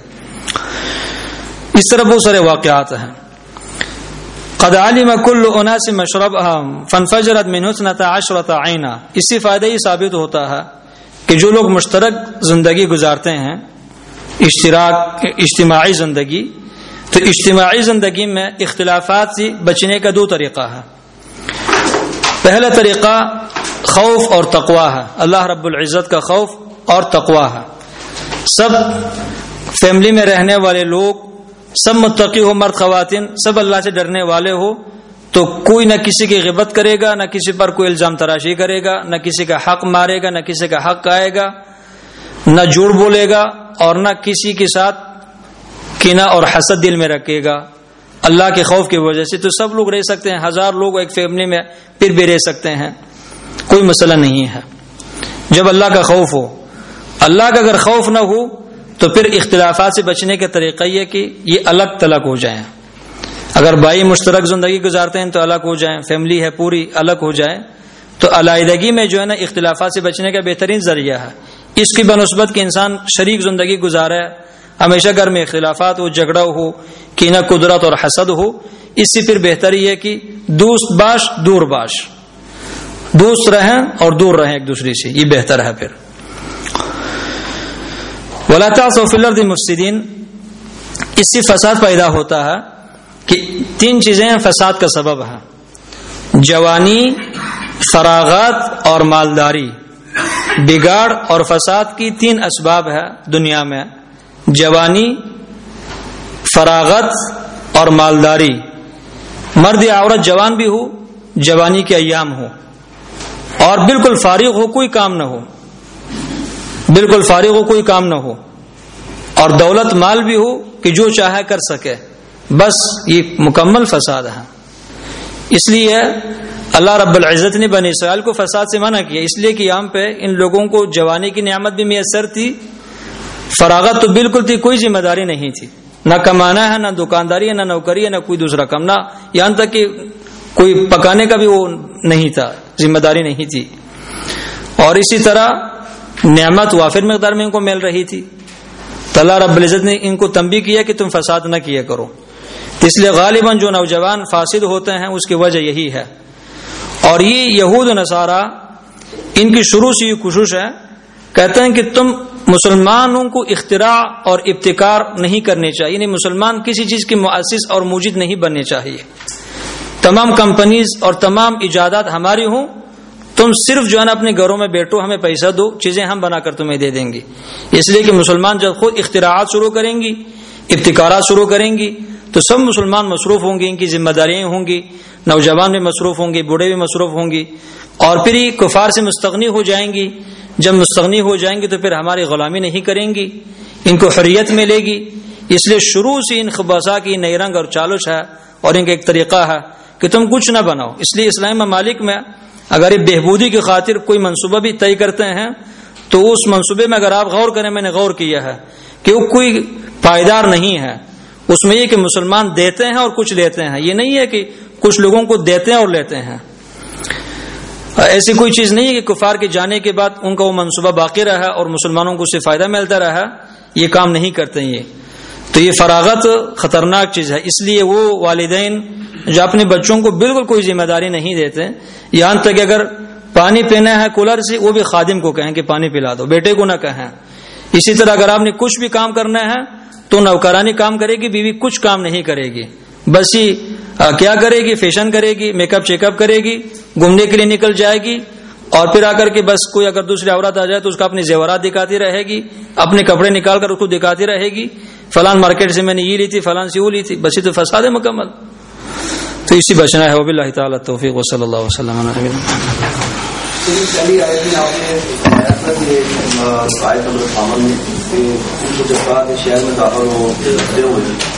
Speaker 1: اس طرح بہت سارے واقعات ہیں. قد علم كل اناس مشربهم فانفجرت منه اثنتا عشرة عینا. اس سے فائدہ یہ ثابت ہوتا ہے کہ جو لوگ مشترک زندگی گزارتے ہیں، اشتراک اجتماعی زندگی، تو اجتماعی زندگی میں اختلافات سے بچنے کا دو طریقہ ہے. پہلا طریقہ خوف اور تقوی ہے، اللہ رب العزت کا خوف اور تقوی ہے. سب فیملی میں رہنے والے لوگ سب متقی ہو، مرد خواتین سب اللہ سے ڈرنے والے ہو، تو کوئی نہ کسی کی غیبت کرے گا، نہ کسی پر کوئی الزام تراشی کرے گا، نہ کسی کا حق مارے گا، نہ کسی کا حق کھائے گا، نہ جھوٹ بولے گا، اور نہ کسی کے ساتھ کینہ اور حسد دل میں رکھے گا. اللہ کے خوف کی وجہ سے تو سب لوگ رہ سکتے ہیں، ہزار لوگ ایک فیملی میں پھر بھی رہ سکتے ہیں، کوئی مسئلہ نہیں ہے جب اللہ کا خوف ہو. اللہ کا اگر خوف نہ ہو تو پھر اختلافات سے بچنے کا طریقہ یہ کہ یہ الگ تلگ ہو جائیں. اگر بھائی مشترک زندگی گزارتے ہیں تو الگ ہو جائیں، فیملی ہے پوری الگ ہو جائیں. تو علیحدگی میں جو ہے نا اختلافات سے بچنے کا بہترین ذریعہ ہے. اس کی بنسبت کہ انسان شریک زندگی گزارے، ہمیشہ گھر میں اختلافات ہو، جھگڑا ہو، کینہ قدرت اور حسد ہو، اس سے پھر بہتر یہ ہے کہ دوست باش دور باش، دوست رہیں اور دور رہیں ایک دوسرے سے، یہ بہتر ہے پھر۔ وَلَا تَعْثَوْا فِي الْأَرْضِ مُفْسِدِينَ، اس سے فساد پیدا ہوتا ہے کہ تین چیزیں فساد کا سبب ہیں: جوانی، فراغت اور مالداری۔ بگاڑ اور فساد کی تین اسباب ہے دنیا میں: جوانی، فراغت اور مالداری۔ مرد یا عورت جوان بھی ہو، جوانی کے ایام ہو، اور بالکل فارغ ہو، کوئی کام نہ ہو، بالکل فارغ ہو، کوئی کام نہ ہو، اور دولت مال بھی ہو کہ جو چاہے کر سکے، بس یہ مکمل فساد ہے۔ اس لیے اللہ رب العزت نے بنی اسرائیل کو فساد سے منع کیا، اس لیے کہ یہاں پہ ان لوگوں کو جوانی کی نعمت بھی میسر تھی، فراغت تو بالکل تھی، کوئی ذمہ داری نہیں تھی، نہ کمانا ہے، نہ دکانداری ہے، نہ نوکری ہے، نہ کوئی دوسرا کام، نہ یہاں تک کہ کوئی پکانے کا بھی وہ نہیں تھا، ذمہ داری نہیں تھی، اور اسی طرح نعمت وافر مقدار میں ان کو مل رہی تھی۔ تو اللہ رب العزت نے ان کو تنبیہ کیا کہ تم فساد نہ کیا کرو۔ اس لیے غالباً جو نوجوان فاسد ہوتے ہیں اس کی وجہ یہی ہے، اور یہ یہود و نصارہ ان کی شروع سے یہ کوشش ہے، کہتے ہیں کہ تم مسلمانوں کو اختراع اور ابتکار نہیں کرنے چاہیے، یعنی مسلمان کسی چیز کے مؤسس اور موجد نہیں بننے چاہیے، تمام کمپنیز اور تمام ایجادات ہماری ہوں، تم صرف جو ہے نا اپنے گھروں میں بیٹھو، ہمیں پیسہ دو، چیزیں ہم بنا کر تمہیں دے دیں گے۔ اس لیے کہ مسلمان جب خود اختراعات شروع کریں گی، ابتکارات شروع کریں گی، تو سب مسلمان مصروف ہوں گے، ان کی ذمہ داریاں ہوں گی، نوجوان بھی مصروف ہوں گے، بوڑھے بھی مصروف ہوں گی، اور پھر یہ کفار سے مستغنی ہو جائیں گی۔ جب مستغنی ہو جائیں گے تو پھر ہماری غلامی نہیں کریں گی، ان کو حریت ملے گی۔ اس لیے شروع سے ان خباثہ کی نئی رنگ اور چالش ہے، اور ان کا ایک طریقہ ہے کہ تم کچھ نہ بناؤ۔ اس لیے اسلامی ممالک میں اگر یہ بہبودی کی خاطر کوئی منصوبہ بھی طے کرتے ہیں تو اس منصوبے میں اگر آپ غور کریں، میں نے غور کیا ہے کہ وہ کوئی پائیدار نہیں ہے، اس میں یہ کہ مسلمان دیتے ہیں اور کچھ لیتے ہیں، یہ نہیں ہے کہ کچھ لوگوں کو دیتے ہیں اور لیتے ہیں، ایسی کوئی چیز نہیں ہے کہ کفار کے جانے کے بعد ان کا وہ منصوبہ باقی رہا اور مسلمانوں کو اس سے فائدہ ملتا رہا، یہ کام نہیں کرتے ہیں۔ یہ تو یہ فراغت خطرناک چیز ہے، اس لیے وہ والدین جو اپنے بچوں کو بالکل کوئی ذمہ داری نہیں دیتے، یہاں تک کہ اگر پانی پینا ہے کولر سے وہ بھی خادم کو کہیں کہ پانی پلا دو، بیٹے کو نہ کہیں۔ اسی طرح اگر آپ نے کچھ بھی کام کرنا ہے تو نوکرانی کام کرے گی، بیوی کچھ کام نہیں کرے گی، بس ہی کیا کرے گی، فیشن کرے گی، میک اپ چیک اپ کرے گی، گھومنے کے لیے نکل جائے گی، اور پھر آ کر کے بس کوئی اگر دوسری عورت آ جائے تو اس کا اپنے زیورات دکھاتی رہے گی، اپنے کپڑے نکال کر اس کو دکھاتی رہے گی، فلان مارکیٹ سے میں نے یہ لی تھی، فلان سے وہ لی تھی، بس یہ تو فساد ہے مکمل۔ تو اسی بچنا ہے۔ وباللہ تعالی توفیق وصلی اللہ وسلم علی نبینا محمد۔